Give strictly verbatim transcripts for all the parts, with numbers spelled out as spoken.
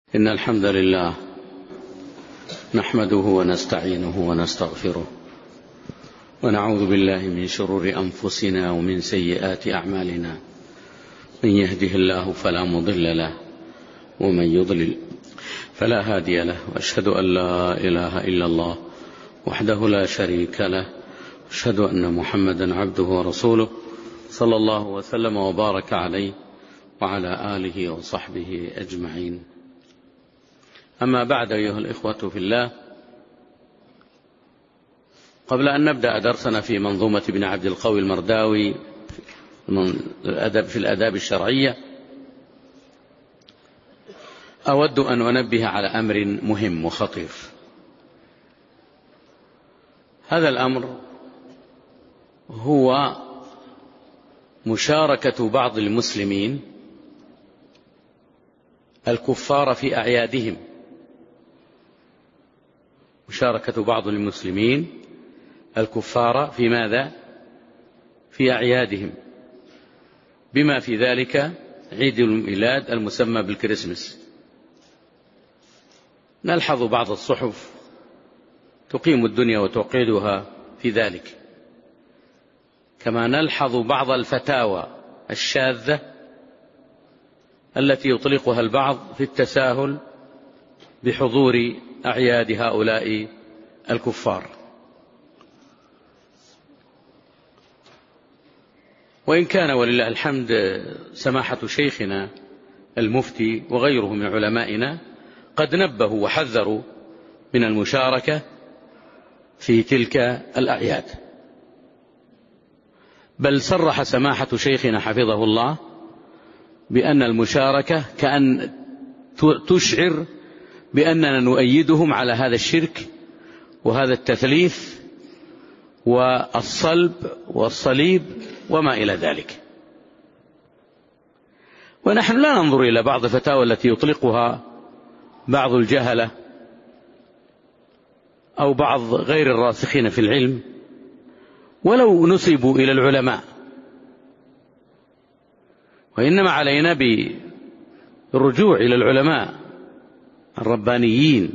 إن الحمد لله نحمده ونستعينه ونستغفره ونعوذ بالله من شرور أنفسنا ومن سيئات أعمالنا. من يهده الله فلا مضل له ومن يضلل فلا هادي له، وأشهد أن لا إله إلا الله وحده لا شريك له، أشهد أن محمدا عبده ورسوله صلى الله وسلم وبارك عليه وعلى آله وصحبه أجمعين. أما بعد، أيها الإخوة في الله، قبل أن نبدأ درسنا في منظومة ابن عبد القوي المرداوي في الآداب الشرعية، أود أن أنبه على أمر مهم وخطير. هذا الأمر هو مشاركة بعض المسلمين الكفار في أعيادهم، مشاركة بعض المسلمين الكفار في ماذا؟ في أعيادهم، بما في ذلك عيد الميلاد المسمى بالكريسماس. نلحظ بعض الصحف تقيم الدنيا وتوقدها في ذلك، كما نلحظ بعض الفتاوى الشاذة التي يطلقها البعض في التساهل بحضور أعياد هؤلاء الكفار. وإن كان ولله الحمد سماحة شيخنا المفتي وغيره من علمائنا قد نبهوا وحذروا من المشاركة في تلك الأعياد، بل صرح سماحة شيخنا حفظه الله بأن المشاركة كأن تشعر بأننا نؤيدهم على هذا الشرك وهذا التثليث والصلب والصليب وما إلى ذلك. ونحن لا ننظر إلى بعض الفتاوى التي يطلقها بعض الجهلة أو بعض غير الراسخين في العلم ولو نسبوا إلى العلماء، وإنما علينا بالرجوع إلى العلماء الربانيين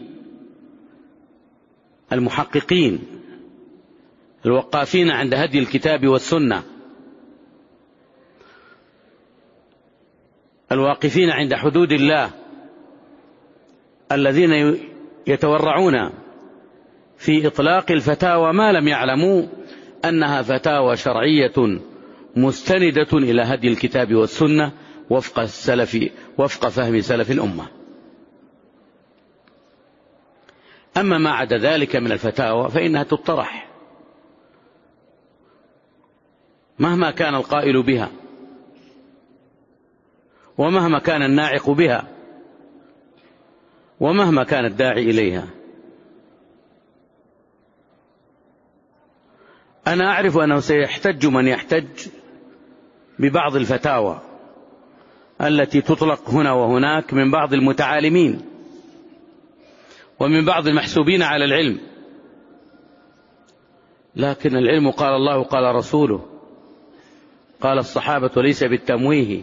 المحققين الوقافين عند هدي الكتاب والسنة، الواقفين عند حدود الله، الذين يتورعون في إطلاق الفتاوى ما لم يعلموا أنها فتاوى شرعية مستندة إلى هدي الكتاب والسنة وفق السلف وفق فهم سلف الأمة. أما ما عدا ذلك من الفتاوى فإنها تطرح مهما كان القائل بها ومهما كان الناعق بها ومهما كان الداعي إليها. أنا أعرف أنه سيحتج من يحتج ببعض الفتاوى التي تطلق هنا وهناك من بعض المتعالمين ومن بعض المحسوبين على العلم، لكن العلم قال الله قال رسوله قال الصحابة وليس بالتمويه،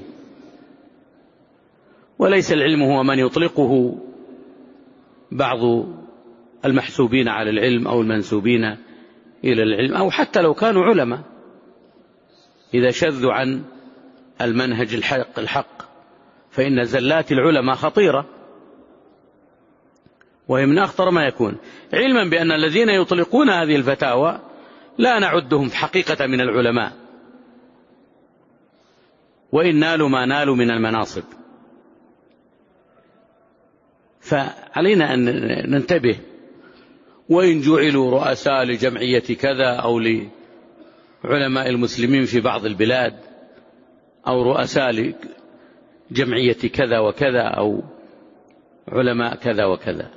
وليس العلم هو من يطلقه بعض المحسوبين على العلم أو المنسوبين إلى العلم، أو حتى لو كانوا علماء إذا شذوا عن المنهج الحق الحق فإن زلات العلماء خطيرة، وهي من أخطر ما يكون، علما بأن الذين يطلقون هذه الفتاوى لا نعدهم حقيقة من العلماء وإن نالوا ما نالوا من المناصب. فعلينا أن ننتبه، وإن جعلوا رؤساء لجمعية كذا أو لعلماء المسلمين في بعض البلاد أو رؤساء لجمعية كذا وكذا أو علماء كذا وكذا،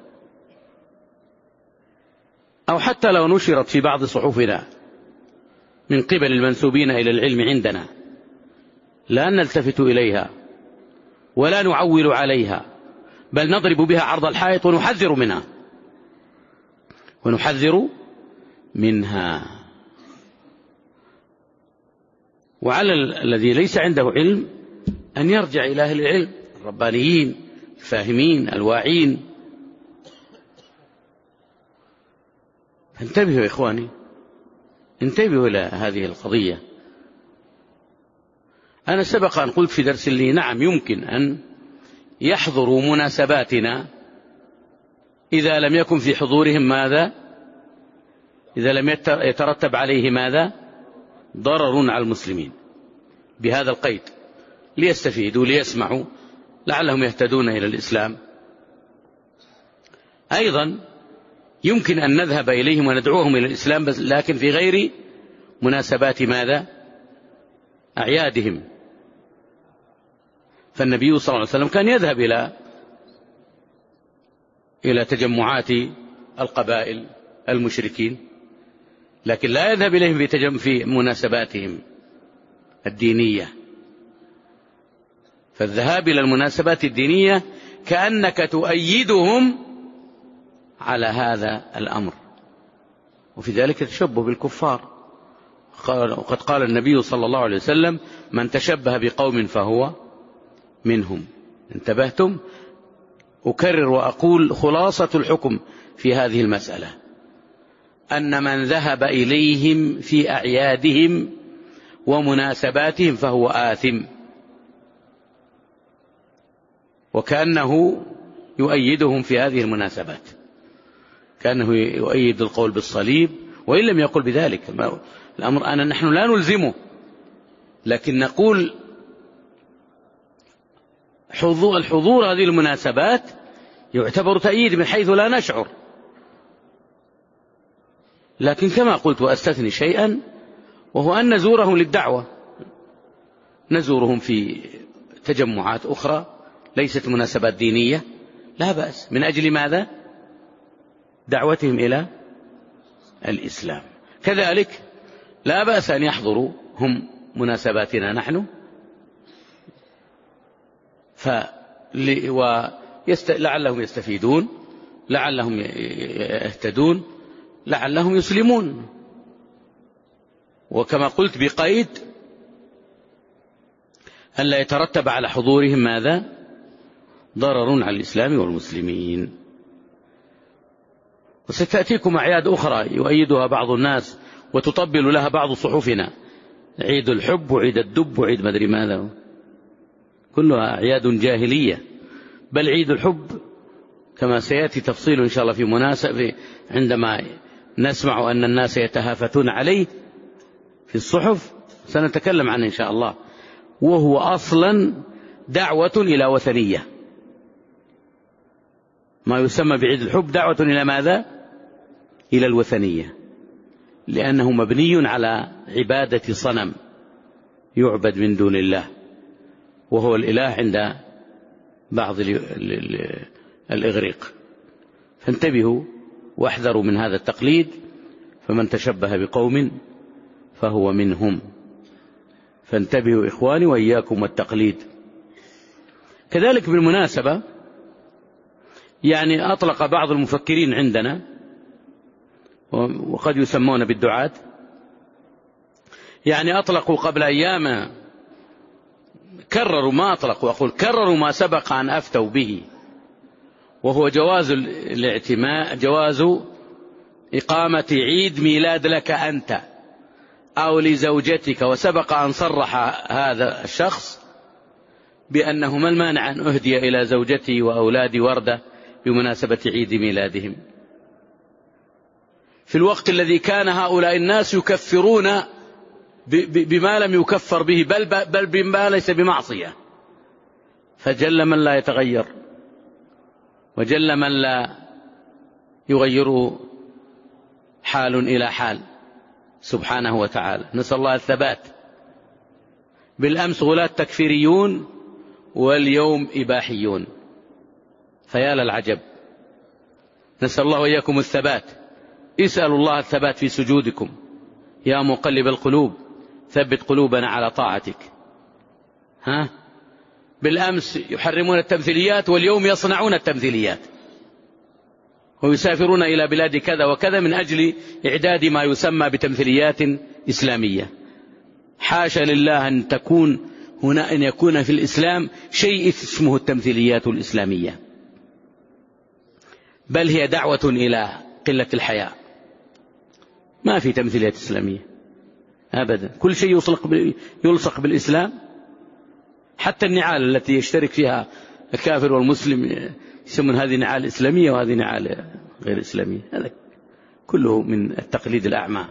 أو حتى لو نشرت في بعض صحفنا من قبل المنسوبين إلى العلم عندنا، لا نلتفت إليها ولا نعول عليها، بل نضرب بها عرض الحائط ونحذر منها ونحذر منها. وعلى الذي ليس عنده علم أن يرجع إلى أهل العلم الربانيين الفاهمين الواعين. فانتبهوا يا إخواني، انتبهوا إلى هذه القضية. أنا سبق أن قلت في درس لي نعم يمكن أن يحضروا مناسباتنا إذا لم يكن في حضورهم ماذا؟ إذا لم يترتب عليه ماذا؟ ضرر على المسلمين، بهذا القيد، ليستفيدوا ليسمعوا لعلهم يهتدون إلى الإسلام. أيضا يمكن أن نذهب إليهم وندعوهم إلى الإسلام، بس لكن في غير مناسبات ماذا؟ أعيادهم. فالنبي صلى الله عليه وسلم كان يذهب إلى إلى تجمعات القبائل المشركين، لكن لا يذهب إليهم في تجمع في مناسباتهم الدينية. فالذهاب إلى المناسبات الدينية كأنك تؤيدهم على هذا الأمر، وفي ذلك تشبه بالكفار. وقد قال النبي صلى الله عليه وسلم: من تشبه بقوم فهو منهم. انتبهتم؟ أكرر وأقول خلاصة الحكم في هذه المسألة أن من ذهب إليهم في أعيادهم ومناسباتهم فهو آثم، وكأنه يؤيدهم في هذه المناسبات، كأنه يؤيد القول بالصليب، وإن لم يقل بذلك. الأمر أن نحن لا نلزمه، لكن نقول حضور الحضور هذه المناسبات يعتبر تأييد من حيث لا نشعر. لكن كما قلت وأستثني شيئا، وهو أن نزورهم للدعوة، نزورهم في تجمعات أخرى ليست مناسبات دينية، لا بأس، من أجل ماذا؟ دعوتهم إلى الإسلام. كذلك لا بأس أن يحضروا هم مناسباتنا نحن، لعلهم يستفيدون، لعلهم يهتدون، لعلهم يسلمون. وكما قلت بقيد أن لا يترتب على حضورهم ماذا؟ ضرر على الإسلام والمسلمين. وستأتيكم أعياد أخرى يؤيدها بعض الناس وتطبل لها بعض صحفنا، عيد الحب وعيد الدب وعيد مدري ماذا، كلها أعياد جاهلية. بل عيد الحب كما سيأتي تفصيل إن شاء الله في مناسبة عندما نسمع أن الناس يتهافتون عليه في الصحف، سنتكلم عنه إن شاء الله، وهو أصلا دعوة إلى وثنية. ما يسمى بعيد الحب دعوة إلى ماذا؟ إلى الوثنية، لأنه مبني على عبادة صنم يعبد من دون الله، وهو الإله عند بعض الإغريق. فانتبهوا واحذروا من هذا التقليد، فمن تشبه بقوم فهو منهم. فانتبهوا إخواني وإياكم والتقليد. كذلك بالمناسبة، يعني أطلق بعض المفكرين عندنا وقد يسمون بالدعاة، يعني أطلقوا قبل أيام، كرروا ما أطلقوا، أقول كرروا ما سبق أن أفتوا به، وهو جواز الاعتماء، جواز إقامة عيد ميلاد لك أنت أو لزوجتك. وسبق أن صرح هذا الشخص بأنه ما المانع أن أهدي إلى زوجتي وأولادي وردة بمناسبة عيد ميلادهم، في الوقت الذي كان هؤلاء الناس يكفرون بما لم يكفر به، بل, بل بما ليس بمعصية. فجل من لا يتغير، وجل من لا يغير حال إلى حال سبحانه وتعالى. نسأل الله الثبات. بالأمس غلاة تكفيريون واليوم إباحيون، فيا للعجب. نسأل الله وإياكم الثبات. اسألوا الله الثبات في سجودكم يا مقلب القلوب، ثبت قلوبنا على طاعتك. ها؟ بالأمس يحرمون التمثيليات واليوم يصنعون التمثيليات، ويسافرون إلى بلاد كذا وكذا من أجل إعداد ما يسمى بتمثيليات إسلامية. حاشا لله أن تكون هنا أن يكون في الإسلام شيء اسمه التمثيليات الإسلامية، بل هي دعوة إلى قلة الحياء. ما في تمثيليات إسلامية أبدا، كل شيء يلصق بالإسلام، حتى النعال التي يشترك فيها الكافر والمسلم يسمون هذه نعال إسلامية وهذه نعال غير إسلامية. هذا كله من التقليد الأعمى.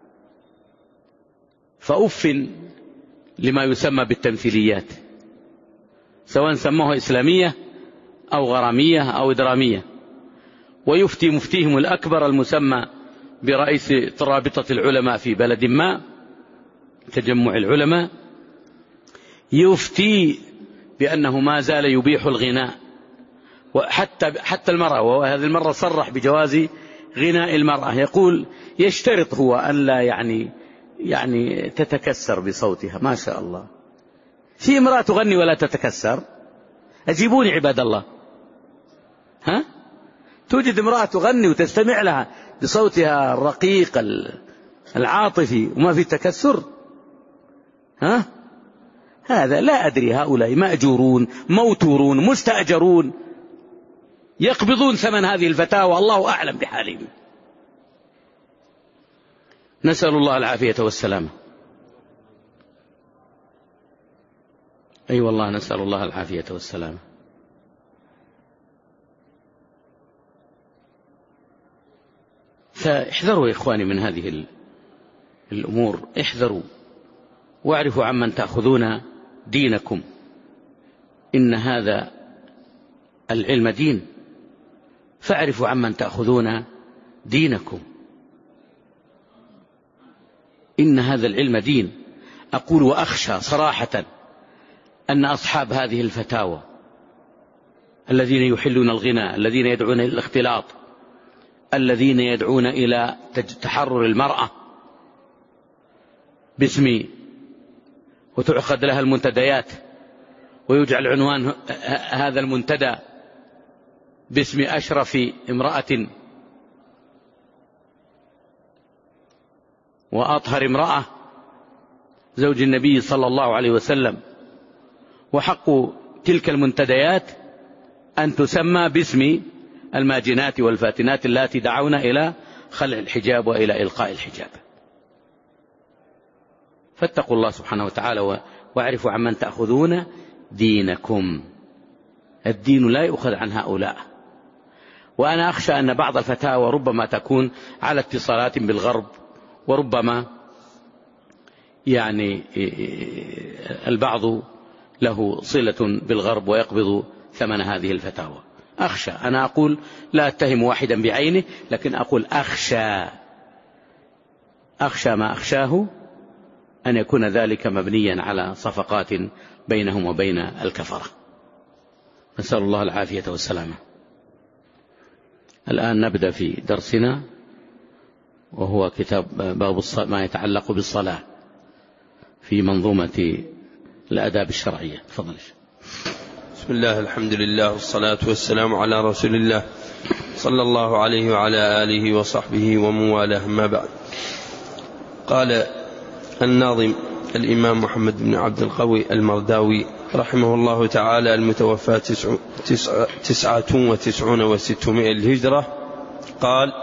فأف لما يسمى بالتمثيليات، سواء سموها إسلامية أو غرامية أو درامية. ويفتي مفتيهم الأكبر المسمى برئيس رابطة العلماء في بلد ما، تجمع العلماء، يفتي بأنه ما زال يبيح الغناء، وحتى حتى المرأة، وهذه المرة صرح بجواز غناء المرأة. يقول يشترط هو أن لا يعني يعني تتكسر بصوتها. ما شاء الله، في امرأة تغني ولا تتكسر؟ أجيبوني عباد الله، ها؟ توجد امرأة تغني وتستمع لها بصوتها الرقيق العاطفي وما في تكسر؟ ها؟ هذا لا أدري، هؤلاء مأجورون موتورون مستأجرون يقبضون ثمن هذه الفتاوى، الله أعلم بحالهم. نسأل الله العافية والسلامة. أي أيوة والله نسأل الله العافية والسلامة. فاحذروا يا إخواني من هذه الأمور، احذروا واعرفوا عمن تأخذون دينكم. إن هذا العلم دين، فاعرفوا عمن تأخذون دينكم. إن هذا العلم دين. أقول وأخشى صراحة أن أصحاب هذه الفتاوى الذين يحلون الغناء، الذين يدعون إلى الاختلاط، الذين يدعون إلى تحرر المرأة باسم، وتعقد لها المنتديات، ويجعل عنوان هذا المنتدى باسم أشرف امرأة وأطهر امرأة، زوج النبي صلى الله عليه وسلم. وحق تلك المنتديات أن تسمى باسم الماجنات والفاتنات اللاتي دعونا إلى خلع الحجاب وإلى إلقاء الحجاب. فاتقوا الله سبحانه وتعالى واعرفوا عمن تأخذون دينكم. الدين لا يؤخذ عن هؤلاء. وأنا أخشى أن بعض الفتاوى ربما تكون على اتصالات بالغرب، وربما يعني البعض له صلة بالغرب ويقبض ثمن هذه الفتاوى. أخشى، أنا أقول لا أتهم واحدا بعينه، لكن أقول أخشى أخشى ما أخشاه أن يكون ذلك مبنيا على صفقات بينهم وبين الكفرة. نسأل الله العافية والسلامة. الآن نبدأ في درسنا، وهو كتاب باب ما يتعلق بالصلاة في منظومة الآداب الشرعية. تفضل. بسم الله، الحمد لله، والصلاة والسلام على رسول الله صلى الله عليه وعلى آله وصحبه ومن والاه، أما بعد. قال الناظم الإمام محمد بن عبد القوي المرداوي رحمه الله تعالى، المتوفى تسع تسع تسعة وتسعون وستمائة الهجرة، قال: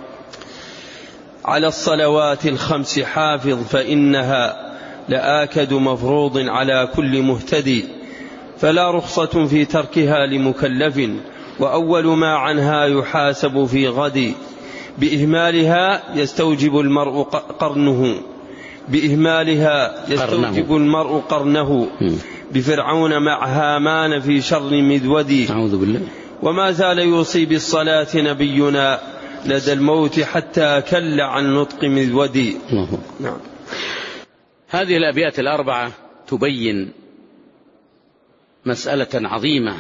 على الصلوات الخمس حافظ، فإنها لآكد مفروض على كل مهتدي، فلا رخصة في تركها لمكلف، وأول ما عنها يحاسب في غد، بإهمالها يستوجب المرء قرنه بإهمالها يستوجب المرء قرنه بفرعون مع هامان في شر مذودي. أعوذ بالله. وما زال يوصي بالصلاة نبينا لدى الموت حتى كل عن نطق مذودي. نعم. هذه الأبيات الأربعة تبين مسألة عظيمة،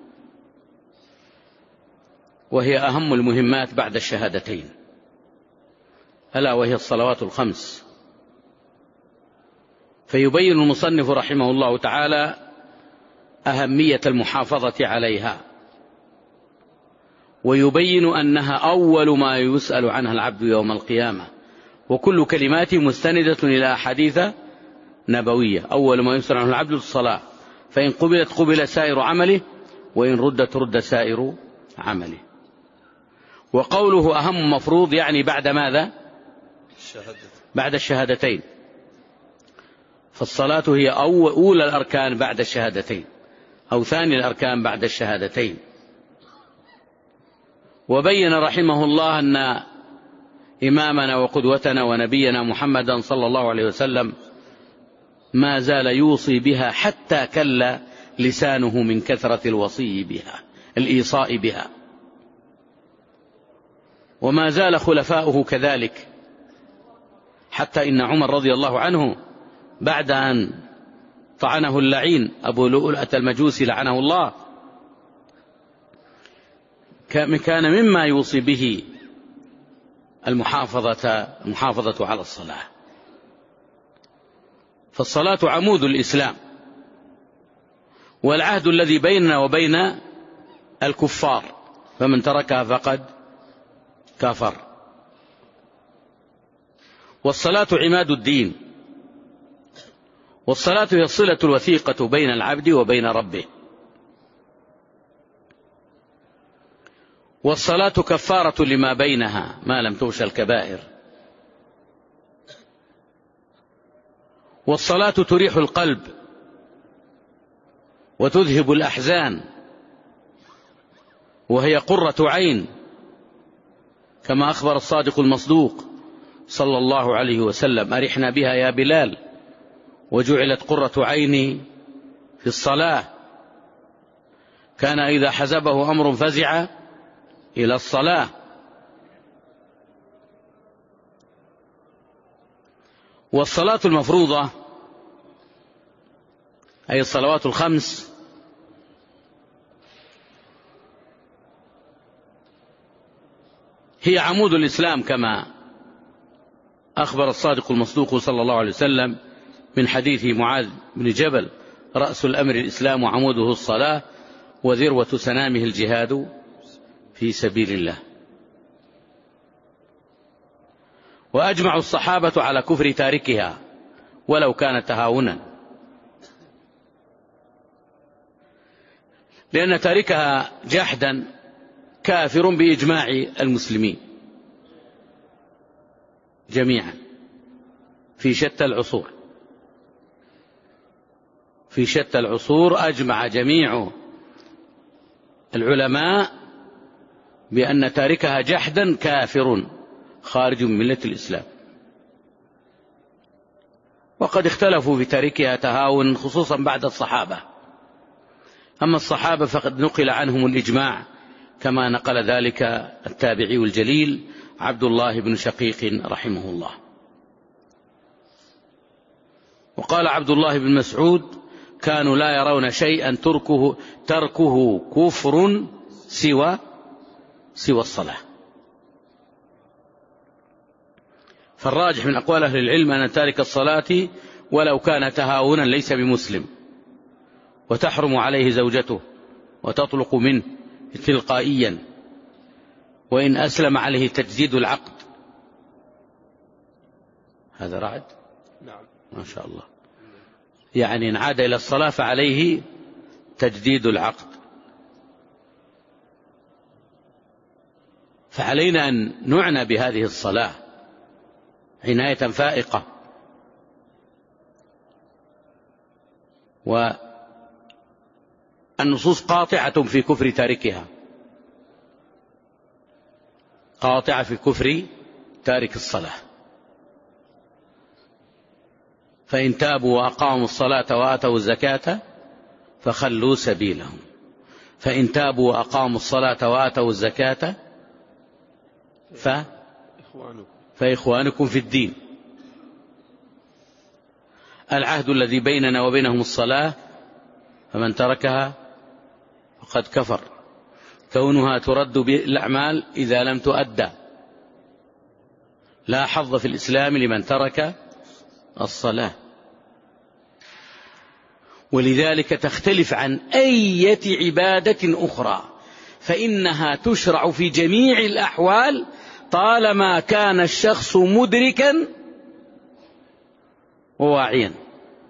وهي أهم المهمات بعد الشهادتين، ألا وهي الصلوات الخمس. فيبين المصنف رحمه الله تعالى أهمية المحافظة عليها، ويبين أنها أول ما يسأل عنها العبد يوم القيامة، وكل كلماته مستندة إلى أحاديث نبوية: أول ما يسأل عنه العبد الصلاة، فإن قبلت قبل سائر عمله، وإن ردت رد سائر عمله. وقوله أهم مفروض يعني بعد ماذا؟ بعد الشهادتين. فالصلاة هي أولى الأركان بعد الشهادتين، أو ثاني الأركان بعد الشهادتين. وبين رحمه الله أن إمامنا وقدوتنا ونبينا محمدا صلى الله عليه وسلم ما زال يوصي بها حتى كل لسانه من كثرة الوصي بها، الإيصاء بها. وما زال خلفاؤه كذلك، حتى إن عمر رضي الله عنه بعد أن طعنه اللعين أبو لؤلؤة المجوسي لعنه الله، كان مما يوصي به المحافظة المحافظة على الصلاة. فالصلاة عمود الإسلام، والعهد الذي بيننا وبين الكفار، فمن تركها فقد كفر. والصلاة عماد الدين، والصلاة هي الصلة الوثيقة بين العبد وبين ربه. والصلاة كفارة لما بينها ما لم تغش الكبائر. والصلاة تريح القلب وتذهب الأحزان، وهي قرة عين، كما أخبر الصادق المصدوق صلى الله عليه وسلم: أرحنا بها يا بلال، وجعلت قرة عيني في الصلاة. كان إذا حزبه أمر فزع إلى الصلاة. والصلاة المفروضة أي الصلوات الخمس هي عمود الإسلام، كما أخبر الصادق المصدوق صلى الله عليه وسلم من حديث معاذ بن جبل: رأس الأمر الإسلام وعموده الصلاة، وذروة سنامه الجهاد في سبيل الله. وأجمع الصحابة على كفر تاركها ولو كان تهاونا، لأن تاركها جحدا كافر بإجماع المسلمين جميعا في شتى العصور. في شتى العصور أجمع جميع العلماء بأن تاركها جحدا كافر خارج من ملة الإسلام. وقد اختلفوا في تاركها تهاون، خصوصا بعد الصحابة. أما الصحابة فقد نقل عنهم الإجماع، كما نقل ذلك التابعي الجليل عبد الله بن شقيق رحمه الله. وقال عبد الله بن مسعود: كانوا لا يرون شيئا تركه, تركه كفر سوى سوى الصلاة. فالراجح من أقوال أهل العلم أن تارك الصلاة ولو كان تهاونا ليس بمسلم، وتحرم عليه زوجته وتطلق منه تلقائيا، وإن أسلم عليه تجديد العقد. هذا رعد؟ نعم ما شاء الله. يعني إن عاد إلى الصلاة فعليه تجديد العقد. فعلينا أن نعنى بهذه الصلاة عناية فائقة. والنصوص قاطعة في كفر تاركها، قاطعة في كفر تارك الصلاة. فإن تابوا وأقاموا الصلاة وآتوا الزكاة فخلوا سبيلهم. فإن تابوا وأقاموا الصلاة وآتوا الزكاة ف... فإخوانكم في الدين. العهد الذي بيننا وبينهم الصلاة، فمن تركها فقد كفر. كونها ترد بالأعمال إذا لم تؤدى. لا حظ في الإسلام لمن ترك الصلاة. ولذلك تختلف عن أي عبادة أخرى، فإنها تشرع في جميع الأحوال طالما كان الشخص مدركا وواعيا.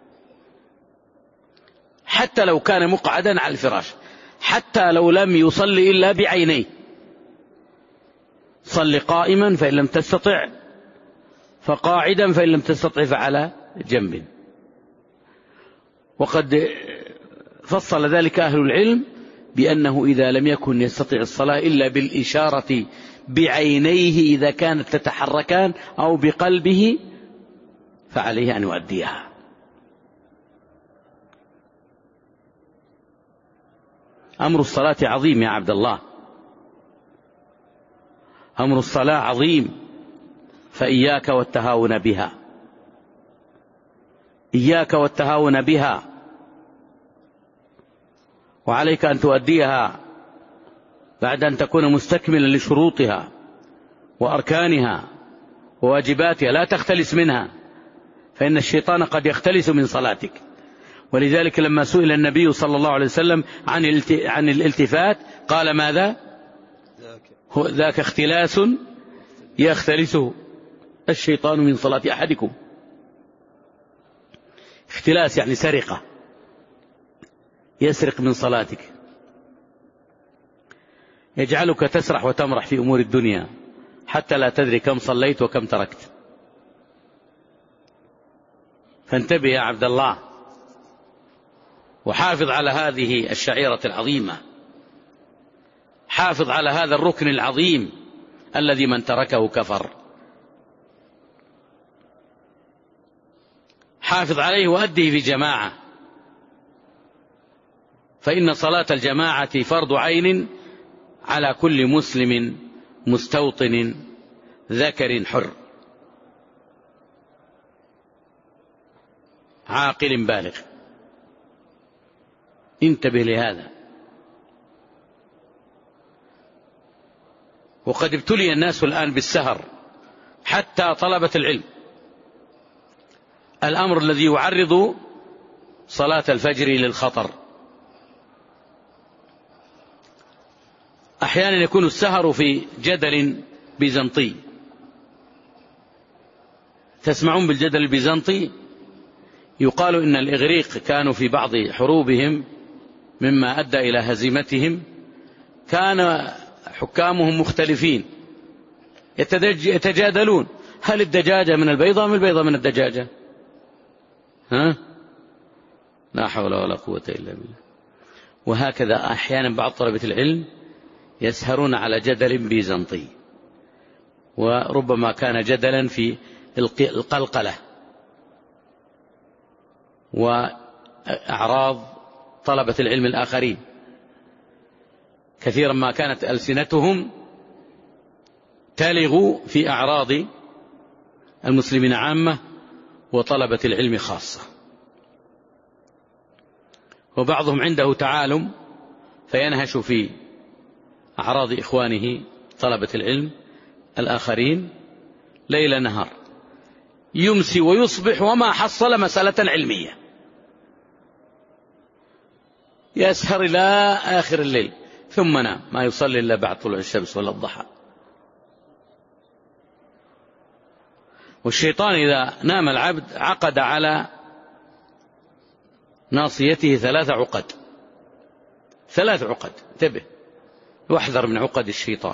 حتى لو كان مقعدا على الفراش، حتى لو لم يصلي إلا بعينيه. صل قائما فإن لم تستطع فقاعدا، فإن لم تستطع فعلى جنب. وقد فصل ذلك أهل العلم بأنه إذا لم يكن يستطيع الصلاة إلا بالإشارة بعينيه إذا كانت تتحركان أو بقلبه فعليه أن يؤديها. أمر الصلاة عظيم يا عبد الله، أمر الصلاة عظيم، فإياك والتهاون بها، إياك والتهاون بها، وعليك أن تؤديها بعد أن تكون مستكملا لشروطها وأركانها وواجباتها، لا تختلس منها، فإن الشيطان قد يختلس من صلاتك. ولذلك لما سئل النبي صلى الله عليه وسلم عن الالتفات قال ماذا؟ ذاك اختلاس يختلسه الشيطان من صلاة أحدكم. اختلاس يعني سرقة، يسرق من صلاتك، يجعلك تسرح وتمرح في أمور الدنيا حتى لا تدري كم صليت وكم تركت. فانتبه يا عبد الله، وحافظ على هذه الشعيرة العظيمة، حافظ على هذا الركن العظيم الذي من تركه كفر. حافظ عليه وأديه في جماعة، فإن صلاة الجماعة فرض عين على كل مسلم مستوطن ذكر حر عاقل بالغ. انتبه لهذا. وقد ابتلي الناس الآن بالسهر حتى طلبة العلم، الأمر الذي يعرض صلاة الفجر للخطر. أحيانا يكون السهر في جدل بيزنطي. تسمعون بالجدل البيزنطي؟ يقال إن الإغريق كانوا في بعض حروبهم مما أدى إلى هزيمتهم كان حكامهم مختلفين يتجادلون، هل الدجاجة من البيضة أم البيضة من الدجاجة؟ ها؟ لا حول ولا قوة إلا بالله. وهكذا أحيانا بعض طلبة العلم يسهرون على جدل بيزنطي، وربما كان جدلا في القلقلة وأعراض طلبة العلم الآخرين. كثيرا ما كانت ألسنتهم تلغ في أعراض المسلمين عامة وطلبة العلم خاصة. وبعضهم عنده تعالم فينهش في أعراض إخوانه طلبة العلم الآخرين ليل نهار، يمسي ويصبح وما حصل مسألة علمية، يسهر إلى آخر الليل ثم نام، ما يصلي إلا بعد طلوع الشمس ولا الضحى. والشيطان إذا نام العبد عقد على ناصيته ثلاث عقد، ثلاث عقد، انتبه واحذر من عقد الشيطان.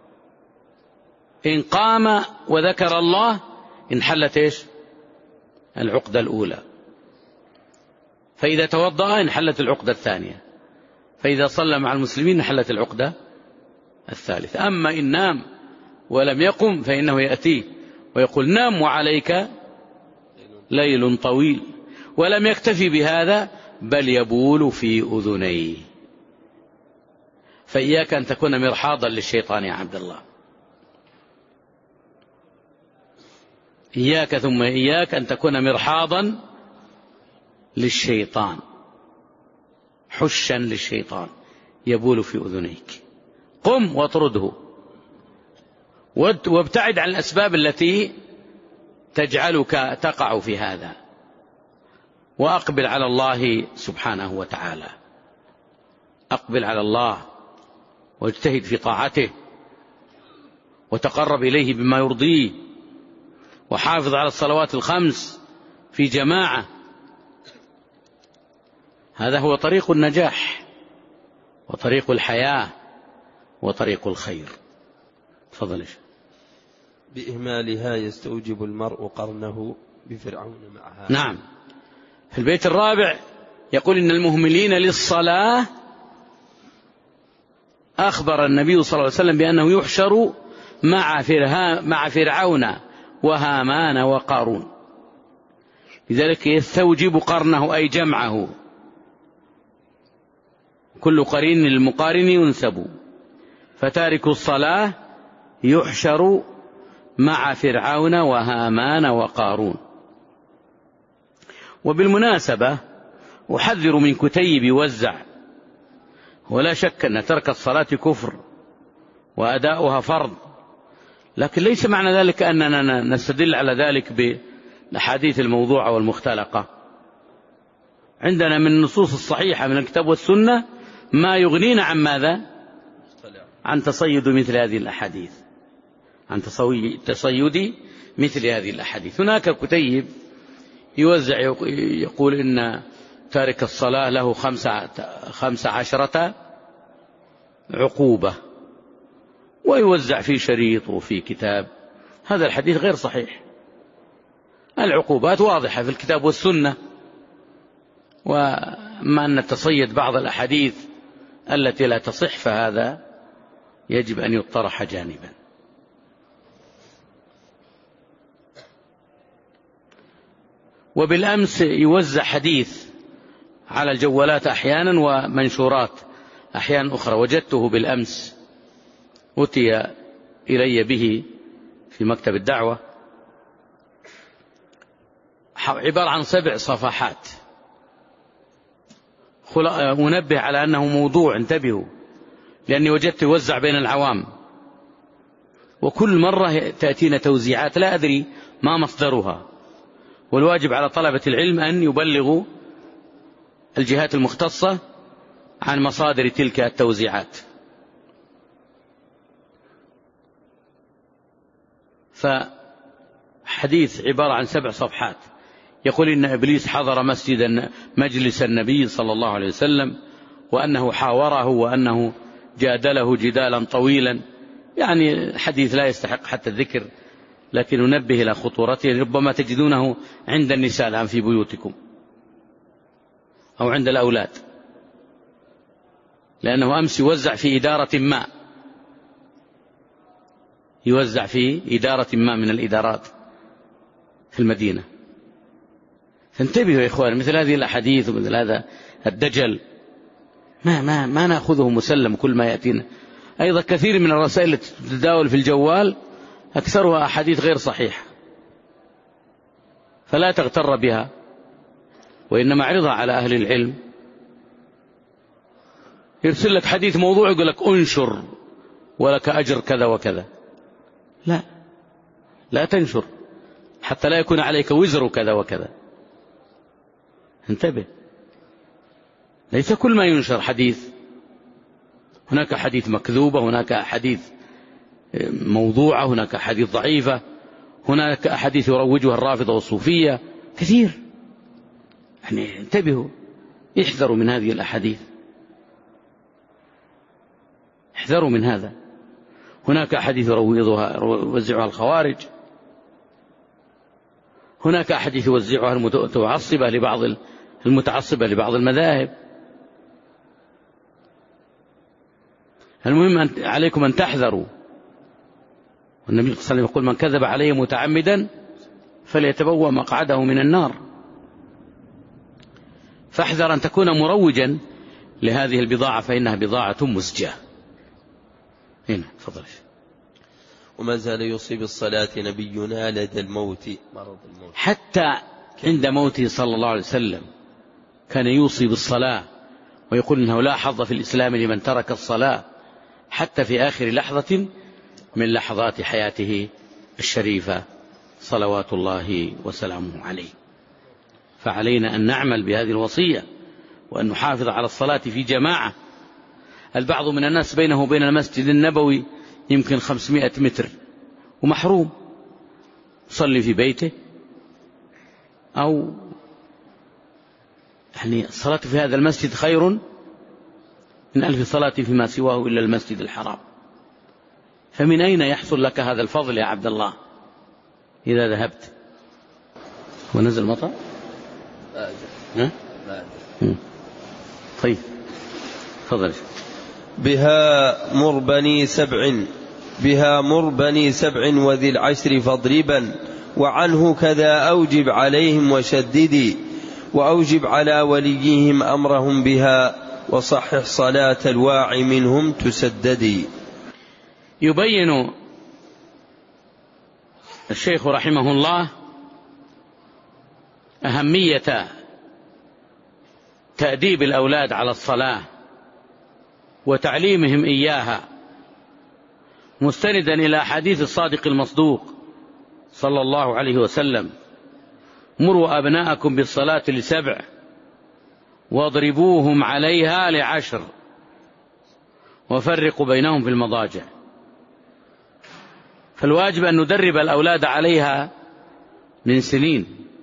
إن قام وذكر الله انحلت إيش؟ العقدة الأولى. فإذا توضأ انحلت العقدة الثانية. فإذا صلى مع المسلمين انحلت العقدة الثالثة. أما إن نام ولم يقم فإنه يأتيه ويقول نام وعليك ليل طويل، ولم يكتفي بهذا بل يبول في أذنيه. فإياك أن تكون مرحاضا للشيطان يا عبد الله، إياك ثم إياك أن تكون مرحاضا للشيطان، حشا للشيطان يبول في أذنيك. قم واطرده وابتعد عن الأسباب التي تجعلك تقع في هذا، وأقبل على الله سبحانه وتعالى. أقبل على الله واجتهد في طاعته وتقرب إليه بما يرضيه، وحافظ على الصلوات الخمس في جماعة. هذا هو طريق النجاح وطريق الحياة وطريق الخير. تفضل. بإهمالها يستوجب المرء قرنه بفرعون معها. نعم. في البيت الرابع يقول إن المهملين للصلاة أخبر النبي صلى الله عليه وسلم بأنه يحشر مع مع فرعون وهامان وقارون، لذلك يستوجب قرنه أي جمعه، كل قرين للمقارن ينسب، فتارك الصلاة يحشر مع فرعون وهامان وقارون. وبالمناسبة أحذر من كتيب يوزع، ولا شك أن ترك الصلاة كفر وأداؤها فرض، لكن ليس معنى ذلك أننا نستدل على ذلك بالأحاديث الموضوعة والمختلقة. عندنا من النصوص الصحيحة من الكتاب والسنة ما يغنينا عن ماذا؟ عن تصيد مثل هذه الأحاديث، عن تصيد مثل هذه الأحاديث. هناك كتيب يوزع يقول إن تارك الصلاة له خمسة, خمسة عشرة عقوبة، ويوزع في شريط وفي كتاب. هذا الحديث غير صحيح. العقوبات واضحة في الكتاب والسنة، وما أن نتصيد بعض الأحاديث التي لا تصح فهذا يجب أن يطرح جانبا. وبالأمس يوزع حديث على الجوالات أحيانا ومنشورات أحيانا أخرى، وجدته بالأمس أتي إلي به في مكتب الدعوة، عبارة عن سبع صفحات، منبه على أنه موضوع، انتبهوا، لأني وجدت يوزع بين العوام، وكل مرة تأتينا توزيعات لا أدري ما مصدرها، والواجب على طلبة العلم أن يبلغوا الجهات المختصة عن مصادر تلك التوزيعات. فحديث عبارة عن سبع صفحات يقول إن إبليس حضر مسجد مجلس النبي صلى الله عليه وسلم، وأنه حاوره وأنه جادله جدالا طويلا، يعني حديث لا يستحق حتى الذكر، لكن ننبه إلى خطورته. ربما تجدونه عند النساء الآن في بيوتكم أو عند الأولاد، لأنه أمس يوزع في إدارة ما يوزع في إدارة ما من الإدارات في المدينة. فانتبهوا يا إخوان، مثل هذه الأحاديث ومثل هذا الدجل ما, ما, ما نأخذه مسلم كل ما يأتينا. أيضا كثير من الرسائل التي تتداول في الجوال أكثرها أحاديث غير صحيحة، فلا تغتر بها، وإنما اعرضها على أهل العلم. يرسل لك حديث موضوع يقول لك انشر ولك أجر كذا وكذا، لا لا تنشر حتى لا يكون عليك وزر كذا وكذا. انتبه، ليس كل ما ينشر حديث، هناك حديث مكذوبة، هناك حديث موضوعة، هناك حديث ضعيفة، هناك أحاديث يروجها الرافضة والصوفية كثير. يعني انتبهوا، احذروا من هذه الأحاديث، احذروا من هذا. هناك أحاديث يروجها يوزعها الخوارج، هناك أحاديث يوزعها المتعصبة لبعض المتعصبة لبعض المذاهب. المهم أن عليكم أن تحذروا. والنبي صلى الله عليه وسلم يقول من كذب علي متعمدا فليتبوأ مقعده من النار. فاحذر أن تكون مروجا لهذه البضاعة، فإنها بضاعة مزجاة. هنا تفضل. وما زال يوصي بالصلاة نبينا لدى الموت، مرض الموت، حتى عند موته صلى الله عليه وسلم كان يوصي بالصلاة ويقول إنه لا حظ في الإسلام لمن ترك الصلاة، حتى في آخر لحظة من لحظات حياته الشريفة صلوات الله وسلامه عليه. فعلينا أن نعمل بهذه الوصية وأن نحافظ على الصلاة في جماعة. البعض من الناس بينه وبين المسجد النبوي يمكن خمسمائة متر ومحروم، صلي في بيته أو يعني الصلاة في هذا المسجد خير من ألف صلاة فيما سواه إلا المسجد الحرام. فمن أين يحصل لك هذا الفضل يا عبد الله إذا ذهبت؟ ونزل مطر؟ ها؟ طيب تفضل. بها مر بني سبع بها مر بني سبع وذي العشر فاضربا، وعنه كذا أوجب عليهم وشددي، وأوجب على وليهم أمرهم بها، وصحح صلاة الواعي منهم تسددي. يبين الشيخ رحمه الله أهمية تأديب الأولاد على الصلاة وتعليمهم إياها، مستندا إلى حديث الصادق المصدوق صلى الله عليه وسلم: مروا أبناءكم بالصلاة لسبع واضربوهم عليها لعشر وفرقوا بينهم في المضاجع. فالواجب أن ندرب الأولاد عليها من سنين،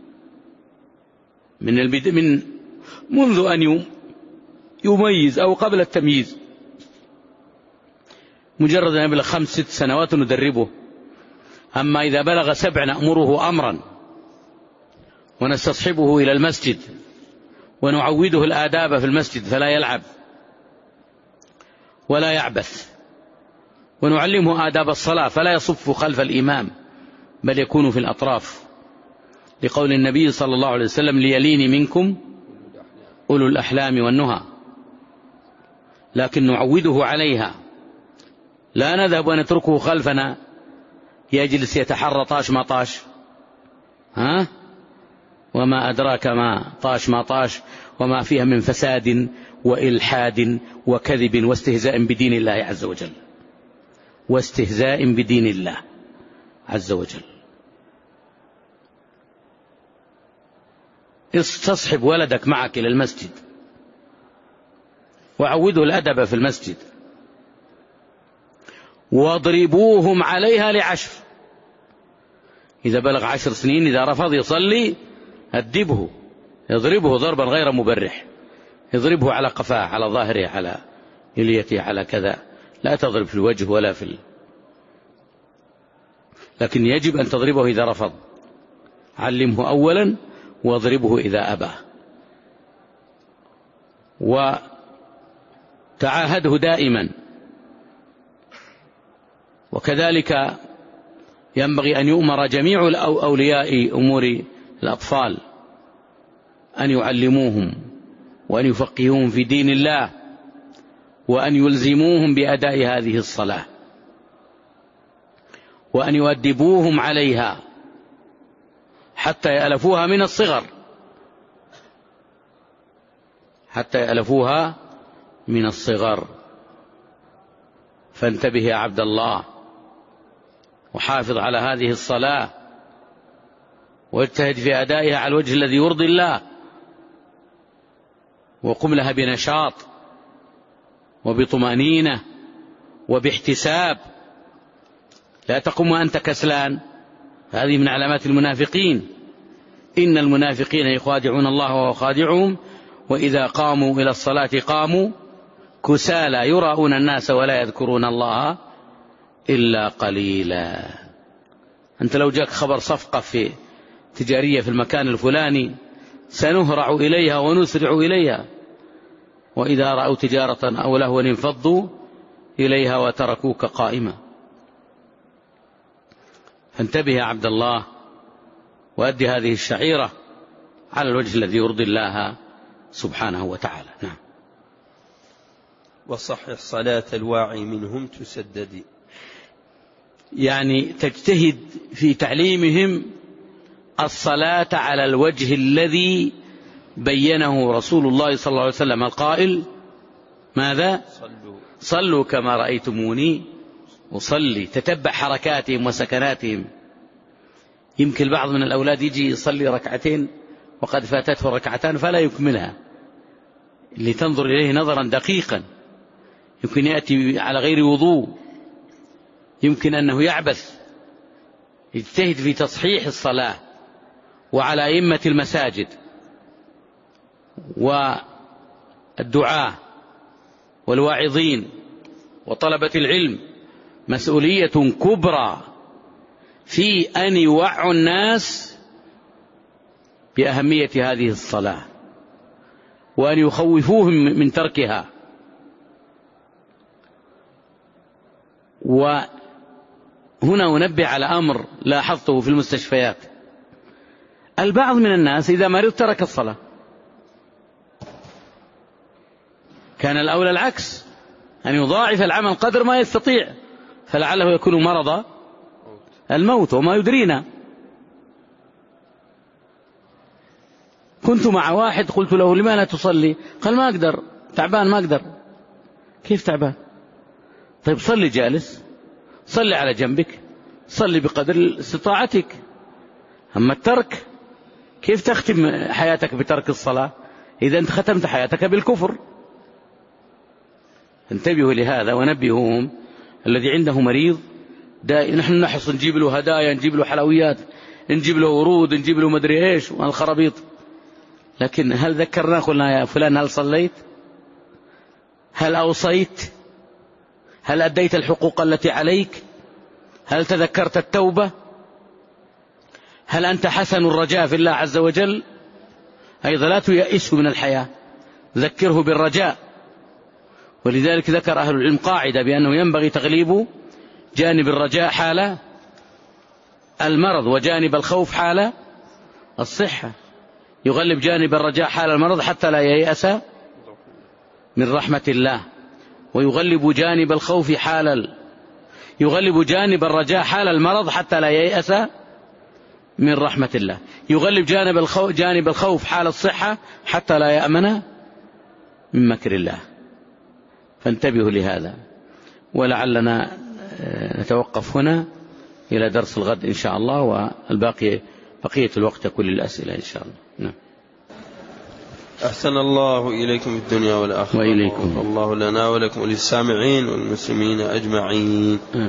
من البد... من منذ أن يميز أو قبل التمييز. مجرد أن يبلغ خمس ست سنوات ندربه، أما إذا بلغ سبع نأمره أمرا ونستصحبه إلى المسجد ونعوده الآداب في المسجد، فلا يلعب ولا يعبث، ونعلمه آداب الصلاة فلا يصف خلف الإمام بل يكون في الأطراف، لقول النبي صلى الله عليه وسلم: ليلين منكم أولو الأحلام والنهى. لكن نعوده عليها، لا نذهب ونتركه خلفنا يجلس يتحرى طاش ما طاش. ها؟ وما أدراك ما طاش ما طاش، وما فيها من فساد وإلحاد وكذب واستهزاء بدين الله عز وجل، واستهزاء بدين الله عز وجل. استصحب ولدك معك إلى المسجد وعوده الأدب في المسجد، واضربوهم عليها لعشر. إذا بلغ عشر سنين إذا رفض يصلي أدبه، يضربه ضربا غير مبرح، يضربه على قفاه، على ظاهره، على إليته، على كذا. لا تضرب في الوجه ولا في ال... لكن يجب أن تضربه إذا رفض. علمه أولا واضربه إذا أبى، وتعاهده دائما. وكذلك ينبغي أن يؤمر جميع أولياء أمور الأطفال أن يعلموهم وأن يفقهوهم في دين الله وأن يلزموهم بأداء هذه الصلاة وأن يؤدبوهم عليها حتى يألفوها من الصغر، حتى يألفوها من الصغر. فانتبه يا عبد الله وحافظ على هذه الصلاة واجتهد في أدائها على الوجه الذي يرضي الله، وقم لها بنشاط وبطمأنينة وباحتساب. لا تقم وأنت كسلان، هذه من علامات المنافقين. إن المنافقين يخادعون الله وهو خادعهم، وإذا قاموا إلى الصلاة قاموا كسالى يراءون الناس ولا يذكرون الله إلا قليلا. أنت لو جاك خبر صفقة في تجارية في المكان الفلاني سنهرع إليها ونسرع إليها، وإذا رأوا تجارة أو لهوا انفضوا إليها وتركوك قائمة. فانتبه يا عبد الله وأدي هذه الشعيرة على الوجه الذي يرضي الله سبحانه وتعالى. نعم. وصحح صلاة الواعي منهم تسددي، يعني تجتهد في تعليمهم الصلاة على الوجه الذي بينه رسول الله صلى الله عليه وسلم القائل: ماذا؟ صلوا, صلوا كما رأيتموني أصلي. تتبع حركاتهم وسكناتهم. يمكن البعض من الأولاد يجي يصلي ركعتين وقد فاتته ركعتان فلا يكملها، لتنظر إليه نظرا دقيقا. يمكن يأتي على غير وضوء، يمكن أنه يعبث. اجتهد في تصحيح الصلاة. وعلى أئمة المساجد والدعاة والواعظين وطلبة العلم مسؤولية كبرى في أن يوعوا الناس بأهمية هذه الصلاة وأن يخوفوهم من تركها. وهنا أنبه على أمر لاحظته في المستشفيات: البعض من الناس إذا مرض ترك الصلاة. كان الأولى العكس، أن يضاعف العمل قدر ما يستطيع، فلعله يكون مرض الموت وما يدرينا. كنت مع واحد قلت له: لما لا تصلي؟ قال: ما أقدر، تعبان ما أقدر. كيف تعبان؟ طيب صلي جالس، صلي على جنبك، صلي بقدر استطاعتك. أما الترك، كيف تختم حياتك بترك الصلاة إذا أنت ختمت حياتك بالكفر؟ انتبهوا لهذا ونبهوهم. الذي عنده مريض نحن نحصل نجيب له هدايا، نجيب له حلويات، نجيب له ورود، نجيب له مدري ايش والخرابيط، لكن هل ذكرنا قلنا: يا فلان هل صليت؟ هل أوصيت؟ هل أديت الحقوق التي عليك؟ هل تذكرت التوبة؟ هل أنت حسن الرجاء في الله عز وجل؟ أيضا لا تيأسه من الحياة، ذكره بالرجاء. ولذلك ذكر أهل العلم قاعدة بأنه ينبغي تغليب جانب الرجاء حال المرض وجانب الخوف حال الصحة. يغلب جانب الرجاء حال المرض حتى لا ييأس من رحمة الله، ويغلب جانب الخوف حال ال... يغلب جانب الرجاء حال المرض حتى لا ييأس من رحمة الله، يغلب جانب الخوف, جانب الخوف حال الصحة حتى لا يأمن من مكر الله. فانتبهوا لهذا، ولعلنا نتوقف هنا إلى درس الغد إن شاء الله، والباقي بقية الوقت يكون للأسئلة إن شاء الله. نعم. أحسن الله إليكم في الدنيا والآخرة، وإليكم الله لنا ولكم وللسامعين والمسلمين أجمعين. م.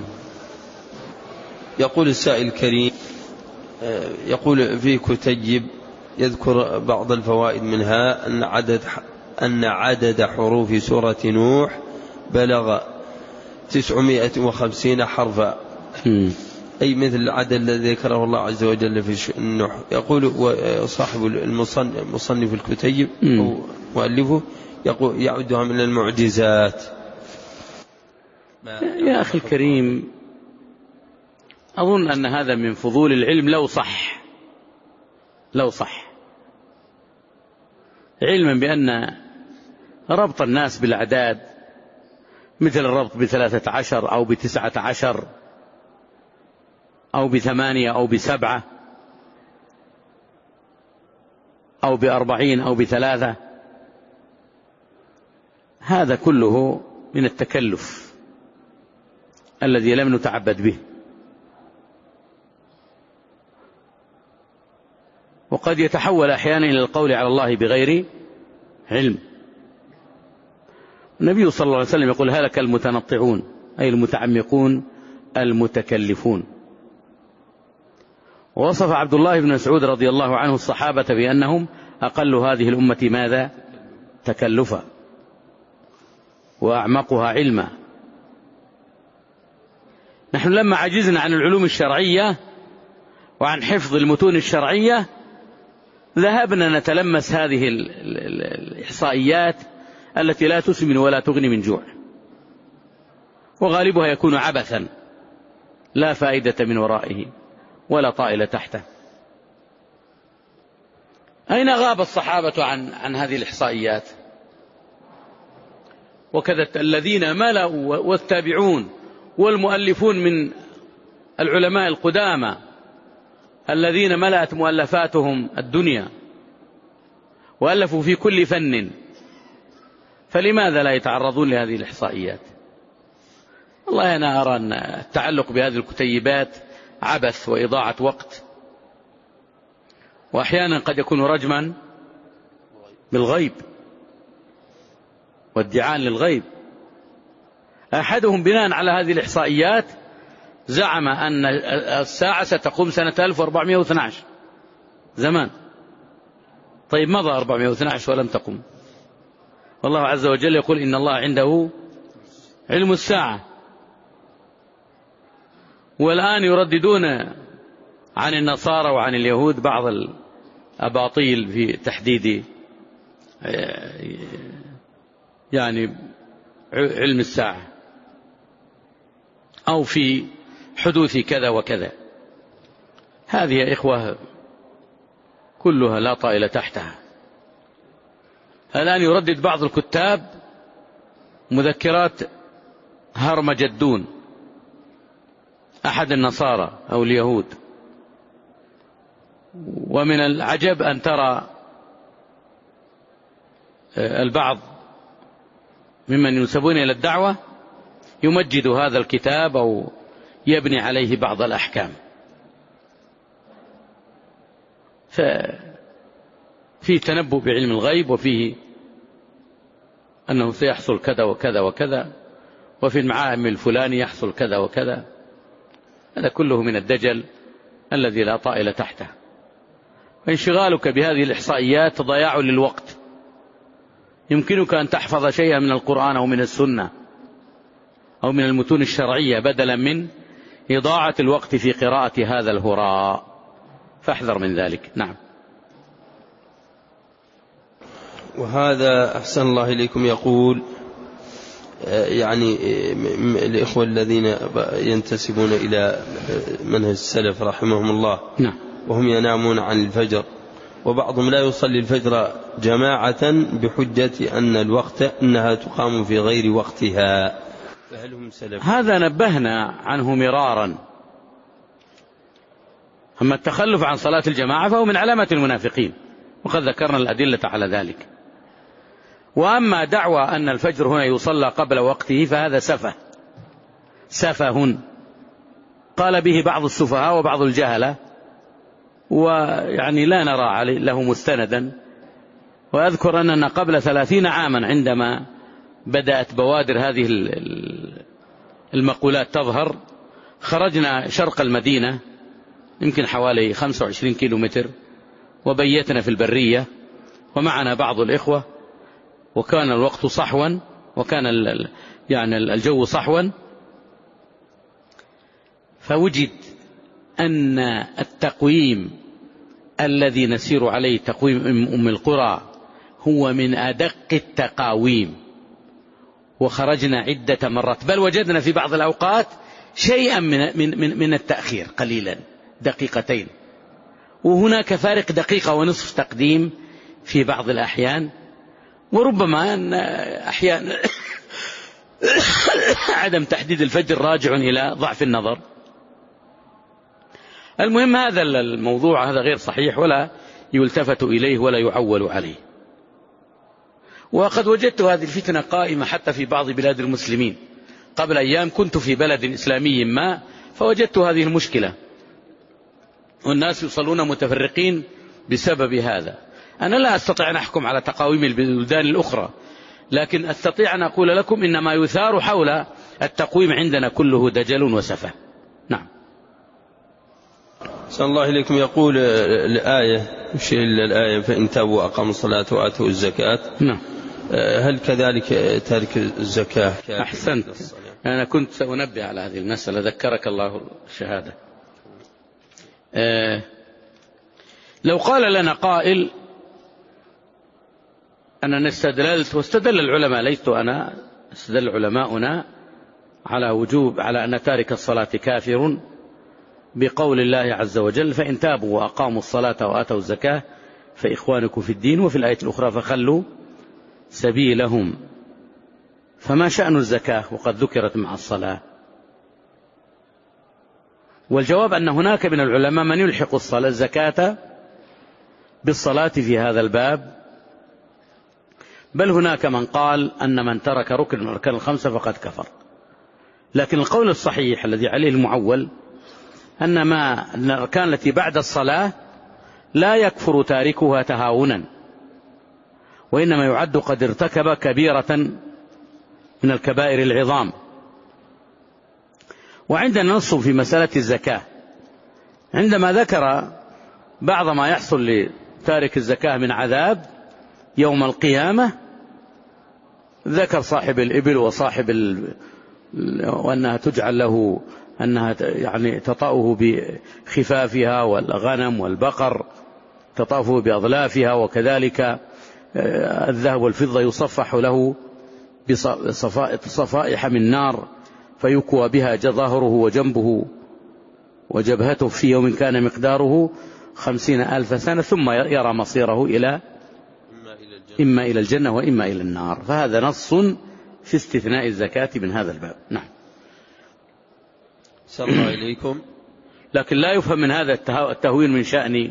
يقول السائل الكريم، يقول في كتيب يذكر بعض الفوائد منها أن عدد أن عدد حروف سورة نوح بلغ تسعمائة وخمسين حرفا، م. أي مثل العدد الذي ذكره الله عز وجل في النوح. يقول صاحب المصنف الكتيب أو مؤلفه يقول يعدها من المعجزات. يا أخي الكريم، أظن أن هذا من فضول العلم لو صح لو صح علما بأن ربط الناس بالأعداد مثل الربط بثلاثة عشر أو بتسعة عشر أو بثمانية أو بسبعة أو بأربعين أو بثلاثة، هذا كله من التكلف الذي لم نتعبد به. وقد يتحول أحيانا إلى القول على الله بغير علم. النبي صلى الله عليه وسلم يقول: هلك المتنطعون، أي المتعمقون المتكلفون. ووصف عبد الله بن مسعود رضي الله عنه الصحابة بأنهم أقل هذه الأمة ماذا؟ تكلفا، وأعمقها علما. نحن لما عجزنا عن العلوم الشرعية وعن حفظ المتون الشرعية ذهبنا نتلمس هذه الإحصائيات التي لا تسمن ولا تغني من جوع، وغالبها يكون عبثا لا فائدة من ورائه ولا طائل تحته. أين غاب الصحابة عن, عن هذه الإحصائيات؟ وكذا الذين ملأوا والتابعون والمؤلفون من العلماء القدامى الذين ملأت مؤلفاتهم الدنيا وألفوا في كل فن، فلماذا لا يتعرضون لهذه الإحصائيات؟ والله أنا أرى أن التعلق بهذه الكتيبات عبث وإضاعة وقت، وأحيانا قد يكون رجما بالغيب وادعاء للغيب. أحدهم بناء على هذه الإحصائيات زعم أن الساعة ستقوم سنة ألف وأربعمائة واثني عشر زمان، طيب مضى أربعمائة واثني عشر ولم تقم. والله عز وجل يقول إن الله عنده علم الساعة، والآن يرددون عن النصارى وعن اليهود بعض الأباطيل في تحديد يعني علم الساعة أو في حدوث كذا وكذا. هذه يا إخوة كلها لا طائل تحتها. الآن يردد بعض الكتاب مذكرات هرمجدون أحد النصارى أو اليهود، ومن العجب أن ترى البعض ممن ينسبون إلى الدعوة يمجد هذا الكتاب أو يبني عليه بعض الأحكام. ففيه تنبؤ بعلم الغيب، وفيه أنه سيحصل كذا وكذا وكذا، وفي المعام الفلاني يحصل كذا وكذا. هذا كله من الدجل الذي لا طائل تحته. وانشغالك بهذه الإحصائيات ضياع للوقت. يمكنك أن تحفظ شيئا من القرآن أو من السنة أو من المتون الشرعية بدلا من إضاعة الوقت في قراءة هذا الهراء، فاحذر من ذلك. نعم. وهذا أحسن الله إليكم يقول يعني الإخوة الذين ينتسبون إلى منهج السلف رحمهم الله، نعم، وهم ينامون عن الفجر، وبعضهم لا يصلي الفجر جماعة بحجة أن الوقت أنها تقام في غير وقتها، فهل هم سلف؟ هذا نبهنا عنه مرارا. أما التخلف عن صلاة الجماعة فهو من علامة المنافقين، وقد ذكرنا الأدلة على ذلك. وأما دعوى أن الفجر هنا يصلى قبل وقته فهذا سفه سفه قال به بعض السفهاء وبعض الجهلة، ويعني لا نرى عليه له مستندا. وأذكر أننا قبل ثلاثين عاما عندما بدأت بوادر هذه المقولات تظهر، خرجنا شرق المدينة يمكن حوالي خمسة وعشرين كيلو متر، وبيتنا في البرية ومعنا بعض الإخوة، وكان الوقت صحوا، وكان يعني الجو صحوا. فوجد أن التقويم الذي نسير عليه تقويم أم القرى هو من أدق التقاويم، وخرجنا عدة مرات، بل وجدنا في بعض الأوقات شيئا من, من, من التأخير قليلا دقيقتين، وهناك فارق دقيقة ونصف تقديم في بعض الأحيان، وربما أن أحيانا عدم تحديد الفجر راجع إلى ضعف النظر. المهم هذا الموضوع هذا غير صحيح ولا يلتفت إليه ولا يعول عليه. وقد وجدت هذه الفتنة قائمة حتى في بعض بلاد المسلمين. قبل أيام كنت في بلد إسلامي ما فوجدت هذه المشكلة، والناس يصلون متفرقين بسبب هذا. أنا لا أستطيع أن أحكم على تقاويم البلدان الأخرى، لكن أستطيع أن أقول لكم إن ما يثار حول التقويم عندنا كله دجل وسفه. نعم. صلى الله إليكم يقول الآية مش إلا الآية فإن تابوا وأقاموا الصلاة وآتوا الزكاة. نعم. هل كذلك تارك الزكاة؟ أحسنت، أنا كنت سأنبه على هذه المسألة، ذكرك الله الشهادة. أه لو قال لنا قائل أنا استدللت واستدل العلماء، ليست أنا، استدل علماؤنا على وجوب على أن تارك الصلاة كافر بقول الله عز وجل فإن تابوا وأقاموا الصلاة وآتوا الزكاة فإخوانكم في الدين، وفي الآية الأخرى فخلوا سبيلهم. فما شأن الزكاة وقد ذكرت مع الصلاة؟ والجواب أن هناك من العلماء من يلحق الصلاة الزكاة بالصلاة في هذا الباب، بل هناك من قال أن من ترك ركن من أركان الخمسة فقد كفر. لكن القول الصحيح الذي عليه المعول أن ما الأركان التي بعد الصلاة لا يكفر تاركها تهاونا، وإنما يعد قد ارتكب كبيرة من الكبائر العظام. وعندنا نص في مسألة الزكاة عندما ذكر بعض ما يحصل تارك الزكاة من عذاب يوم القيامة، ذكر صاحب الإبل وصاحب ال... وأنها تجعل له أنها يعني تطأه بخفافها، والغنم والبقر تطأه بأضلافها، وكذلك الذهب والفضة يصفح له بصفائح من نار فيكوى بها ظهره وجنبه وجبهته في يوم كان مقداره خمسين ألف سنة، ثم يرى مصيره إلى إما إلى الجنة وإما إلى النار. فهذا نص في استثناء الزكاة من هذا الباب. نعم. صلى الله إليكم. لكن لا يفهم من هذا التهوين من شأن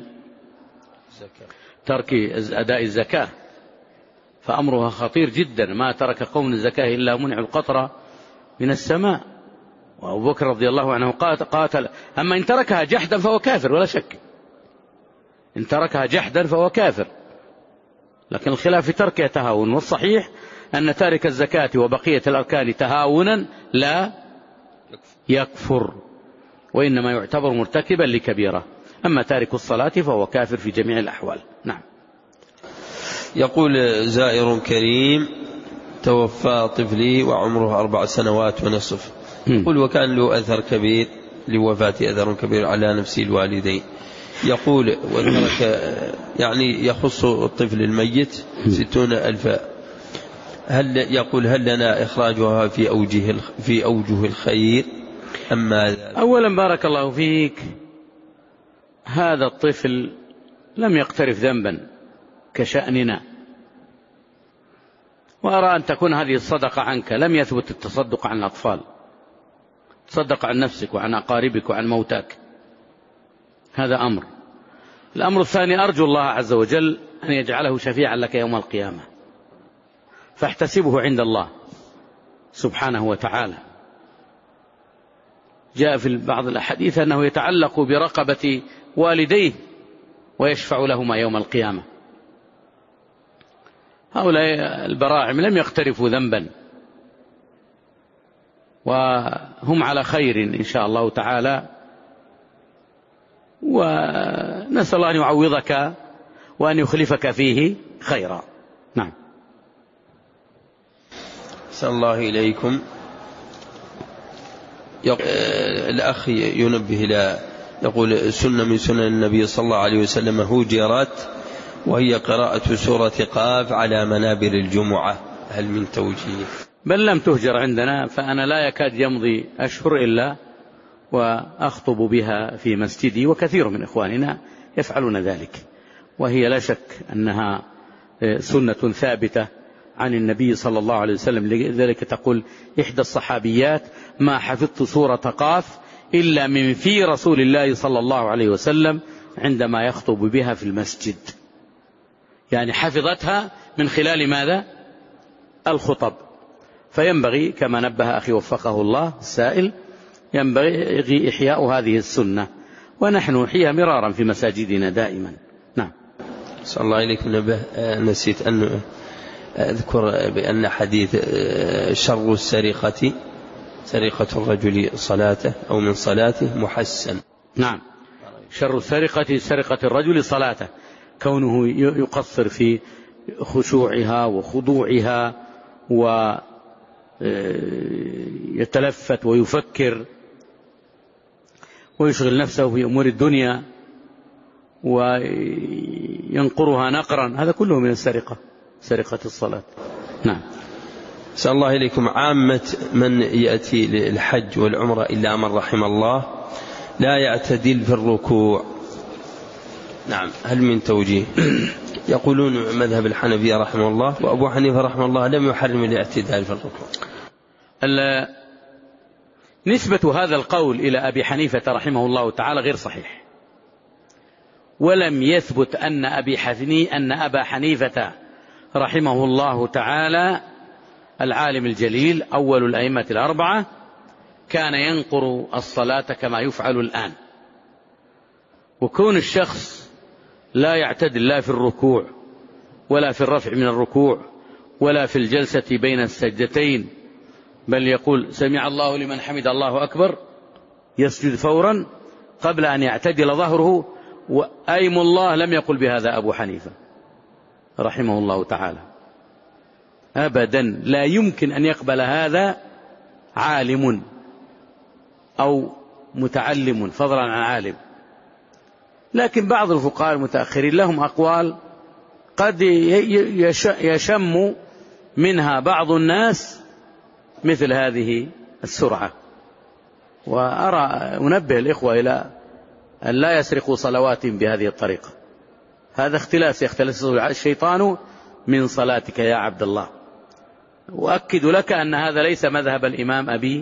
ترك أداء الزكاة، فأمرها خطير جدا. ما ترك قوم الزكاة إلا منع القطرة من السماء، وأبو بكر رضي الله عنه قاتل. أما إن تركها جحدا فهو كافر ولا شك، إن تركها جحدا فهو كافر، لكن الخلاف في تركها تهاون. والصحيح أن تارك الزكاة وبقية الأركان تهاونا لا يكفر، وإنما يعتبر مرتكبا لكبيرة. أما تارك الصلاة فهو كافر في جميع الأحوال. نعم. يقول زائر كريم: توفى طفلي وعمره أربع سنوات ونصف، يقول وكان له أثر كبير لوفاة أثر كبير على نفس الوالدين. يقول وترك يعني يخص الطفل الميت ستون ألف، هل يقول هل لنا إخراجها في أوجه في أوجه الخير أم ماذا؟ أولا بارك الله فيك، هذا الطفل لم يقترف ذنبا كشأننا، وأرى أن تكون هذه الصدقة عنك. لم يثبت التصدق عن الأطفال، تصدق عن نفسك وعن أقاربك وعن موتاك، هذا أمر. الأمر الثاني، أرجو الله عز وجل أن يجعله شفيعا لك يوم القيامة، فاحتسبه عند الله سبحانه وتعالى. جاء في بعض الأحاديث أنه يتعلق برقبة والديه ويشفع لهما يوم القيامة. هؤلاء البراعم لم يقترفوا ذنبا، وهم على خير إن شاء الله تعالى، ونسأل الله أن يعوضك وأن يخلفك فيه خيرا. نعم. صلى الله إليكم. الأخ ينبه إلى يقول سنة من سنن النبي صلى الله عليه وسلم هجرت، وهي قراءة سورة قاف على منابر الجمعة، هل من توجيه؟ بل لم تهجر عندنا، فأنا لا يكاد يمضي أشهر إلا وأخطب بها في مسجدي، وكثير من إخواننا يفعلون ذلك، وهي لا شك أنها سنة ثابتة عن النبي صلى الله عليه وسلم. لذلك تقول إحدى الصحابيات: ما حفظت سورة قاف إلا من في رسول الله صلى الله عليه وسلم عندما يخطب بها في المسجد. يعني حفظتها من خلال ماذا؟ الخطب. فينبغي كما نبه أخي وفقه الله السائل، ينبغي إحياء هذه السنة، ونحن نحييها مرارا في مساجدنا دائما. نعم. صلى الله عليكم. نبه نسيت أن أذكر بأن حديث شر السرقة سرقة الرجل صلاته أو من صلاته محسن. نعم. شر السرقة سرقة الرجل صلاته، كونه يقصر في خشوعها وخضوعها ويتلفت ويفكر ويشغل نفسه في أمور الدنيا وينقرها نقرا، هذا كله من السرقة، سرقة الصلاة. نعم. صلى الله إليكم. عامة من يأتي للحج والعمرة إلا من رحم الله لا يعتدل في الركوع، نعم، هل من توجيه؟ يقولون مذهب الحنفية رحمه الله وأبو حنيفة رحمه الله لم يحرم الاعتدال في الركوع. نسبة هذا القول إلى أبي حنيفة رحمه الله تعالى غير صحيح، ولم يثبت أن أبي حنيفة أن أبا حنيفة رحمه الله تعالى العالم الجليل أول الأئمة الأربعة كان ينقر الصلاة كما يفعل الآن. وكون الشخص لا يعتدل لا في الركوع ولا في الرفع من الركوع ولا في الجلسة بين السجدتين، بل يقول سمع الله لمن حمد الله أكبر، يسجد فورا قبل أن يعتدل ظهره وأيم الله لم يقل بهذا أبو حنيفة رحمه الله تعالى أبدا، لا يمكن أن يقبل هذا عالم أو متعلم فضلا عن عالم. لكن بعض الفقهاء المتأخرين لهم أقوال قد يشم منها بعض الناس مثل هذه السرعة. وأرى أنبه الإخوة إلى أن لا يسرقوا صلواتهم بهذه الطريقة. هذا اختلاس يختلس الشيطان من صلاتك يا عبد الله. وأكد لك أن هذا ليس مذهب الإمام أبي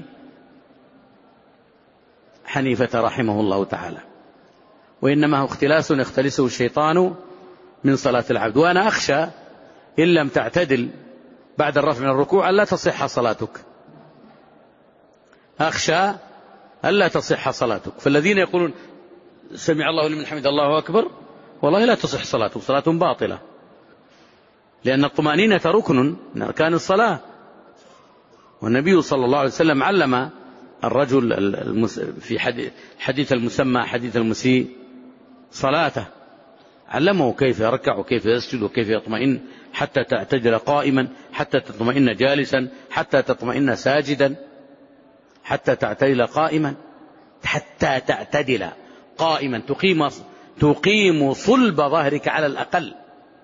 حنيفة رحمه الله تعالى، وإنما هو اختلاس يختلسه الشيطان من صلاة العبد. وأنا أخشى إن لم تعتدل بعد الرفع من الركوع ألا تصح صلاتك، أخشى ألا تصح صلاتك. فالذين يقولون سمع الله لمن حمد الله أكبر والله لا تصح صلاته، صلاة باطلة، لأن الطمأنينة ركن من أركان الصلاة. والنبي صلى الله عليه وسلم علم الرجل في حديث المسمى حديث المسيء صلاته، علمه كيف يركع وكيف يسجد وكيف يطمئن حتى تعتدل قائما، حتى تطمئن جالسا، حتى تطمئن ساجدا، حتى تعتدل قائما، حتى تعتدل قائما تقيم تقيم صلب ظهرك على الأقل.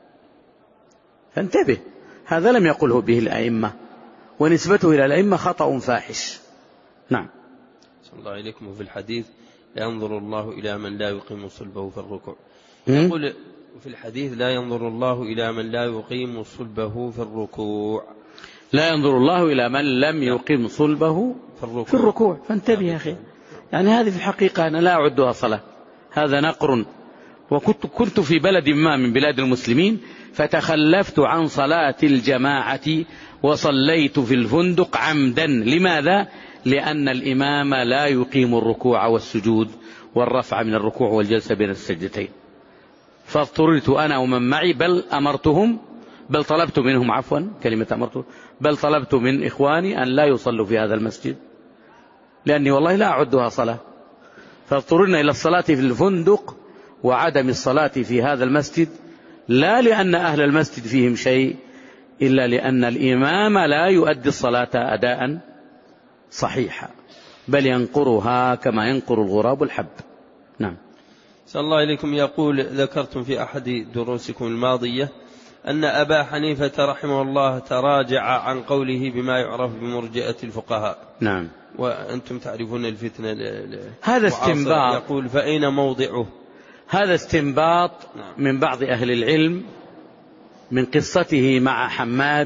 فانتبه، هذا لم يقله به الأئمة، ونسبته إلى الأئمة خطأ فاحش. نعم. صلى الله عليكم. في الحديث لا ينظر الله إلى من لا يقيم صلبه في الركوع، يقول في الحديث لا ينظر الله إلى من لا يقيم صلبه في الركوع، لا ينظر الله إلى من لم يقيم صلبه في الركوع, في الركوع. فانتبه يا أخي، يعني هذه في الحقيقة أنا لا أعدها صلاة، هذا نقر. وكنت كنت في بلد ما من بلاد المسلمين فتخلفت عن صلاة الجماعة وصليت في الفندق عمدا. لماذا؟ لأن الإمام لا يقيم الركوع والسجود والرفع من الركوع والجلسة بين السجدتين، فاضطررت أنا ومن معي، بل أمرتهم بل طلبت منهم عفوا كلمة أمرت بل طلبت من إخواني أن لا يصلوا في هذا المسجد، لأني والله لا أعدها صلاة. فاضطررنا إلى الصلاة في الفندق وعدم الصلاة في هذا المسجد، لا لأن أهل المسجد فيهم شيء، إلا لأن الإمام لا يؤدي الصلاة أداء صحيحا، بل ينقرها كما ينقر الغراب الحب. نعم. صلى الله عليكم. يقول ذكرتم في أحد دروسكم الماضية أن أبا حنيفة رحمه الله تراجع عن قوله بما يعرف بمرجئة الفقهاء. نعم. وأنتم تعرفون الفتنة هذا استنباط. يقول فأين موضعه؟ هذا استنباط نعم. من بعض أهل العلم من قصته مع حماد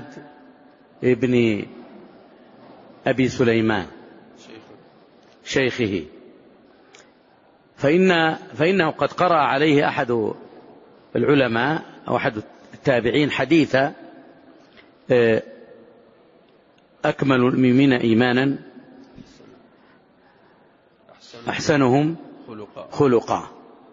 ابن أبي سليمان شيخه، فإن فإنه قد قرأ عليه أحد العلماء أو أحد التابعين حديث أكمل المؤمنين إيمانا أحسنهم خلقا،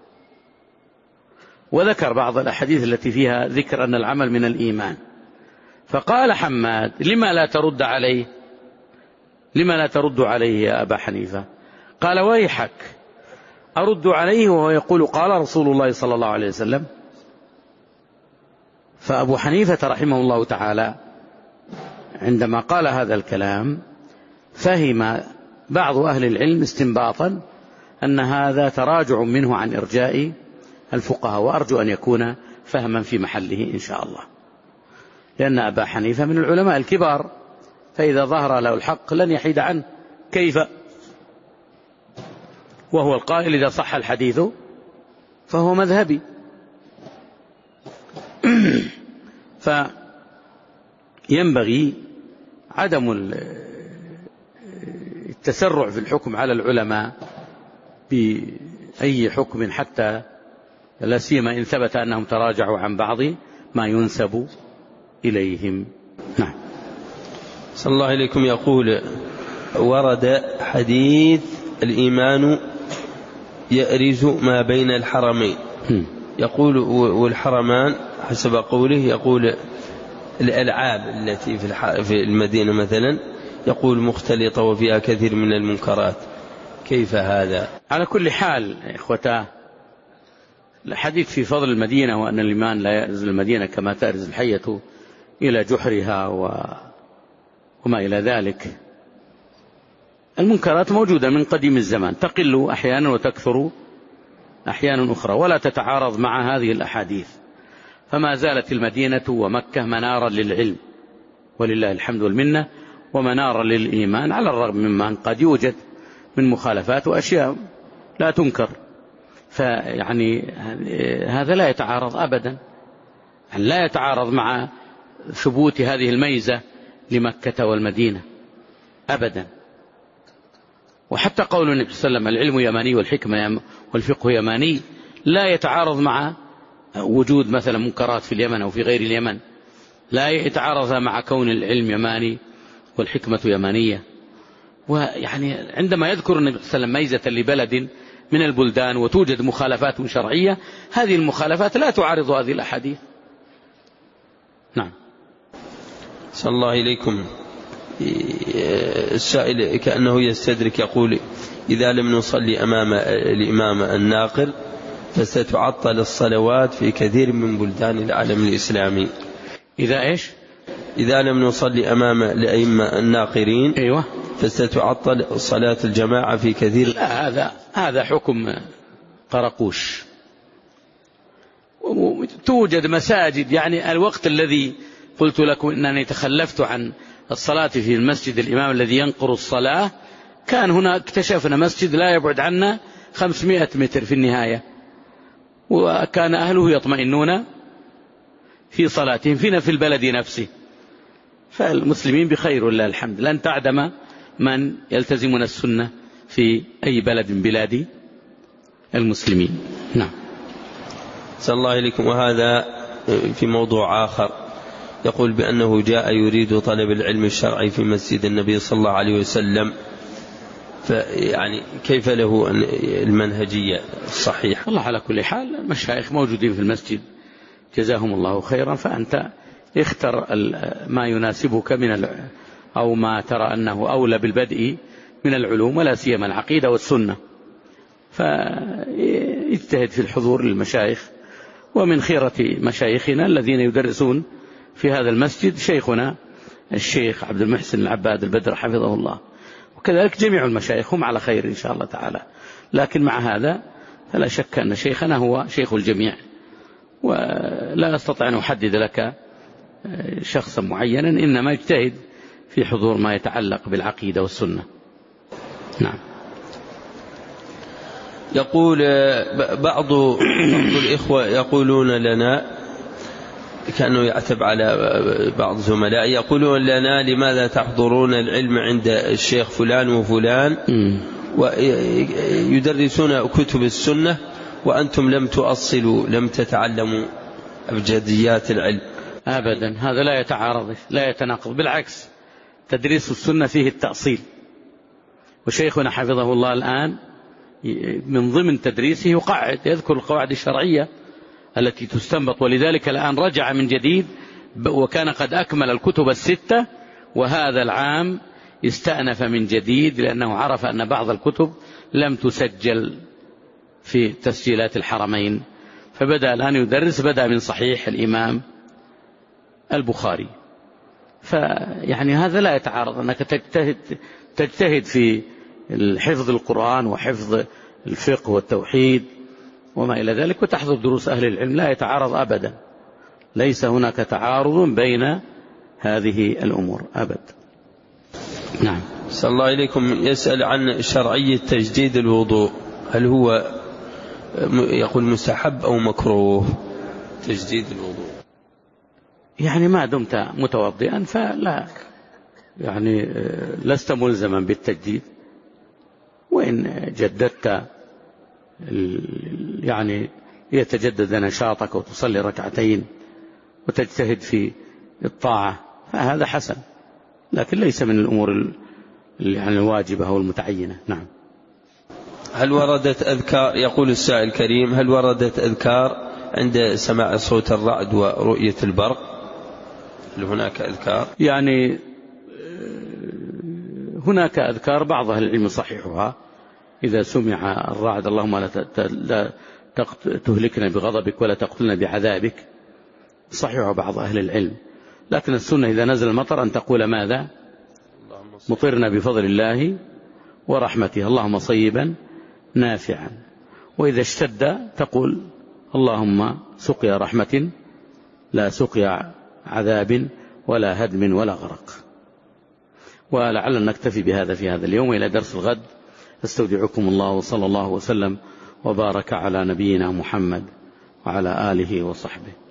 وذكر بعض الأحاديث التي فيها ذكر أن العمل من الإيمان. فقال حماد لما لا ترد عليه لما لا ترد عليه يا أبا حنيفة؟ قال ويحك، أرد عليه وهو يقول قال رسول الله صلى الله عليه وسلم. فأبو حنيفة رحمه الله تعالى عندما قال هذا الكلام فهم بعض أهل العلم استنباطا أن هذا تراجع منه عن إرجاء الفقهاء، وأرجو أن يكون فهما في محله إن شاء الله، لأن أبا حنيفة من العلماء الكبار، فإذا ظهر له الحق لن يحيد عنه. كيف؟ وهو القائل إذا صح الحديث فهو مذهبي. فينبغي عدم التسرع في الحكم على العلماء بأي حكم، حتى لا سيما إن ثبت أنهم تراجعوا عن بعض ما ينسب إليهم. نعم. صلى الله عليكم. يقول ورد حديث الإيمان يأرز ما بين الحرمين، يقول والحرمان حسب قوله يقول الألعاب التي في المدينة مثلا يقول مختلطة وفيها كثير من المنكرات، كيف هذا؟ على كل حال إخوتاه الحديث في فضل المدينة وأن الإيمان لا يأرز المدينة كما تأرز الحية إلى جحرها وما إلى ذلك. المنكرات موجودة من قديم الزمان، تقل أحيانا وتكثر أحيانا أخرى ولا تتعارض مع هذه الأحاديث. فما زالت المدينة ومكة منارا للعلم ولله الحمد والمنة، ومنارا للإيمان، على الرغم مما قد يوجد من مخالفات وأشياء لا تنكر. فيعني هذا لا يتعارض أبدا، لا يتعارض مع ثبوت هذه الميزة لمكة والمدينة أبدا. وحتى قول النبي صلى الله عليه وسلم العلم يماني والحكمة والفقه يماني لا يتعارض مع وجود مثلا منكرات في اليمن أو في غير اليمن، لا يتعارض مع كون العلم يماني والحكمة يمانية. ويعني عندما يذكر النبي صلى الله عليه وسلم ميزة لبلد من البلدان وتوجد مخالفات شرعية، هذه المخالفات لا تعارض هذه الأحاديث. نعم. صلى الله إليكم. السائل كأنه يستدرك يقول إذا لم نصلي أمام الإمام الناقل فستعطل الصلوات في كثير من بلدان العالم الإسلامي. إذا إيش؟ إذا لم نصلي أمام الأئمة الناقرين أيوة فستعطل صلاة الجماعة في كثير. لا، هذا هذا حكم قرقوش. توجد مساجد، يعني الوقت الذي قلت لكم أنني تخلفت عن الصلاة في المسجد الإمام الذي ينقر الصلاة، كان هنا اكتشفنا مسجد لا يبعد عنا خمسمائة متر في النهاية، وكان أهله يطمئنون في صلاتهم فينا في البلد نفسه. فالمسلمين بخير ولله الحمد، لن تعدم من يلتزمون السنة في أي بلد من بلاد المسلمين. نعم. صلى الله عليكم. وهذا في موضوع آخر، يقول بأنه جاء يريد طلب العلم الشرعي في مسجد النبي صلى الله عليه وسلم، فيعني كيف له المنهجية الصحيحة؟ الله على كل حال المشايخ موجودين في المسجد جزاهم الله خيرا، فأنت اختر ما يناسبك من أو ما ترى أنه أولى بالبدء من العلوم، ولا سيما العقيدة والسنة، فاجتهد في الحضور للمشايخ. ومن خيرة مشايخنا الذين يدرسون في هذا المسجد شيخنا الشيخ عبد المحسن العباد البدر حفظه الله، وكذلك جميع المشايخ هم على خير إن شاء الله تعالى. لكن مع هذا فلا شك أن شيخنا هو شيخ الجميع، ولا أستطيع أن أحدد لك شخصا معينا، إنما اجتهد في حضور ما يتعلق بالعقيدة والسنة. نعم. يقول بعض الإخوة يقولون لنا، كأنه يعتب على بعض زملاء، يقولون لنا لماذا تحضرون العلم عند الشيخ فلان وفلان ويدرسون كتب السنة وأنتم لم تؤصلوا لم تتعلموا أبجديات العلم؟ أبدا، هذا لا يتعارض لا يتناقض، بالعكس تدريس السنة فيه التأصيل. وشيخنا حفظه الله الآن من ضمن تدريسه يقعد يذكر القواعد الشرعية التي تستنبط، ولذلك الآن رجع من جديد وكان قد أكمل الكتب الستة، وهذا العام استأنف من جديد لأنه عرف أن بعض الكتب لم تسجل في تسجيلات الحرمين، فبدأ الآن يدرس، بدأ من صحيح الإمام البخاري. فيعني هذا لا يتعارض أنك تجتهد, تجتهد في حفظ القرآن وحفظ الفقه والتوحيد وما إلى ذلك، وتحضر دروس أهل العلم، لا يتعارض أبدا، ليس هناك تعارض بين هذه الأمور أبدا. نعم. صلى الله عليكم. يسأل عن شرعية تجديد الوضوء، هل هو يقول مستحب أو مكروه تجديد الوضوء؟ يعني ما دمت متوضئا فلا، يعني لست ملزما بالتجديد، وإن جددت يعني يتجدد نشاطك وتصلي ركعتين وتجتهد في الطاعة فهذا حسن، لكن ليس من الأمور يعني الواجبة أو المتعينة. نعم. هل وردت أذكار، يقول السائل الكريم، هل وردت أذكار عند سماع صوت الرعد ورؤية البرق؟ هل هناك أذكار؟ يعني هناك أذكار بعض أهل العلم صحيحها، إذا سمع الرعد اللهم لا تهلكنا بغضبك ولا تقتلنا بعذابك، صحيح بعض أهل العلم، لكن السنة إذا نزل المطر أن تقول ماذا؟ مطرنا بفضل الله ورحمته، اللهم صيبا نافعا. وإذا اشتد تقول اللهم سقيا رحمة لا سقيا عذاب ولا هدم ولا غرق. ولعلنا نكتفي بهذا في هذا اليوم، إلى درس الغد. استودعكم الله، وصلى الله وسلم وبارك على نبينا محمد وعلى آله وصحبه.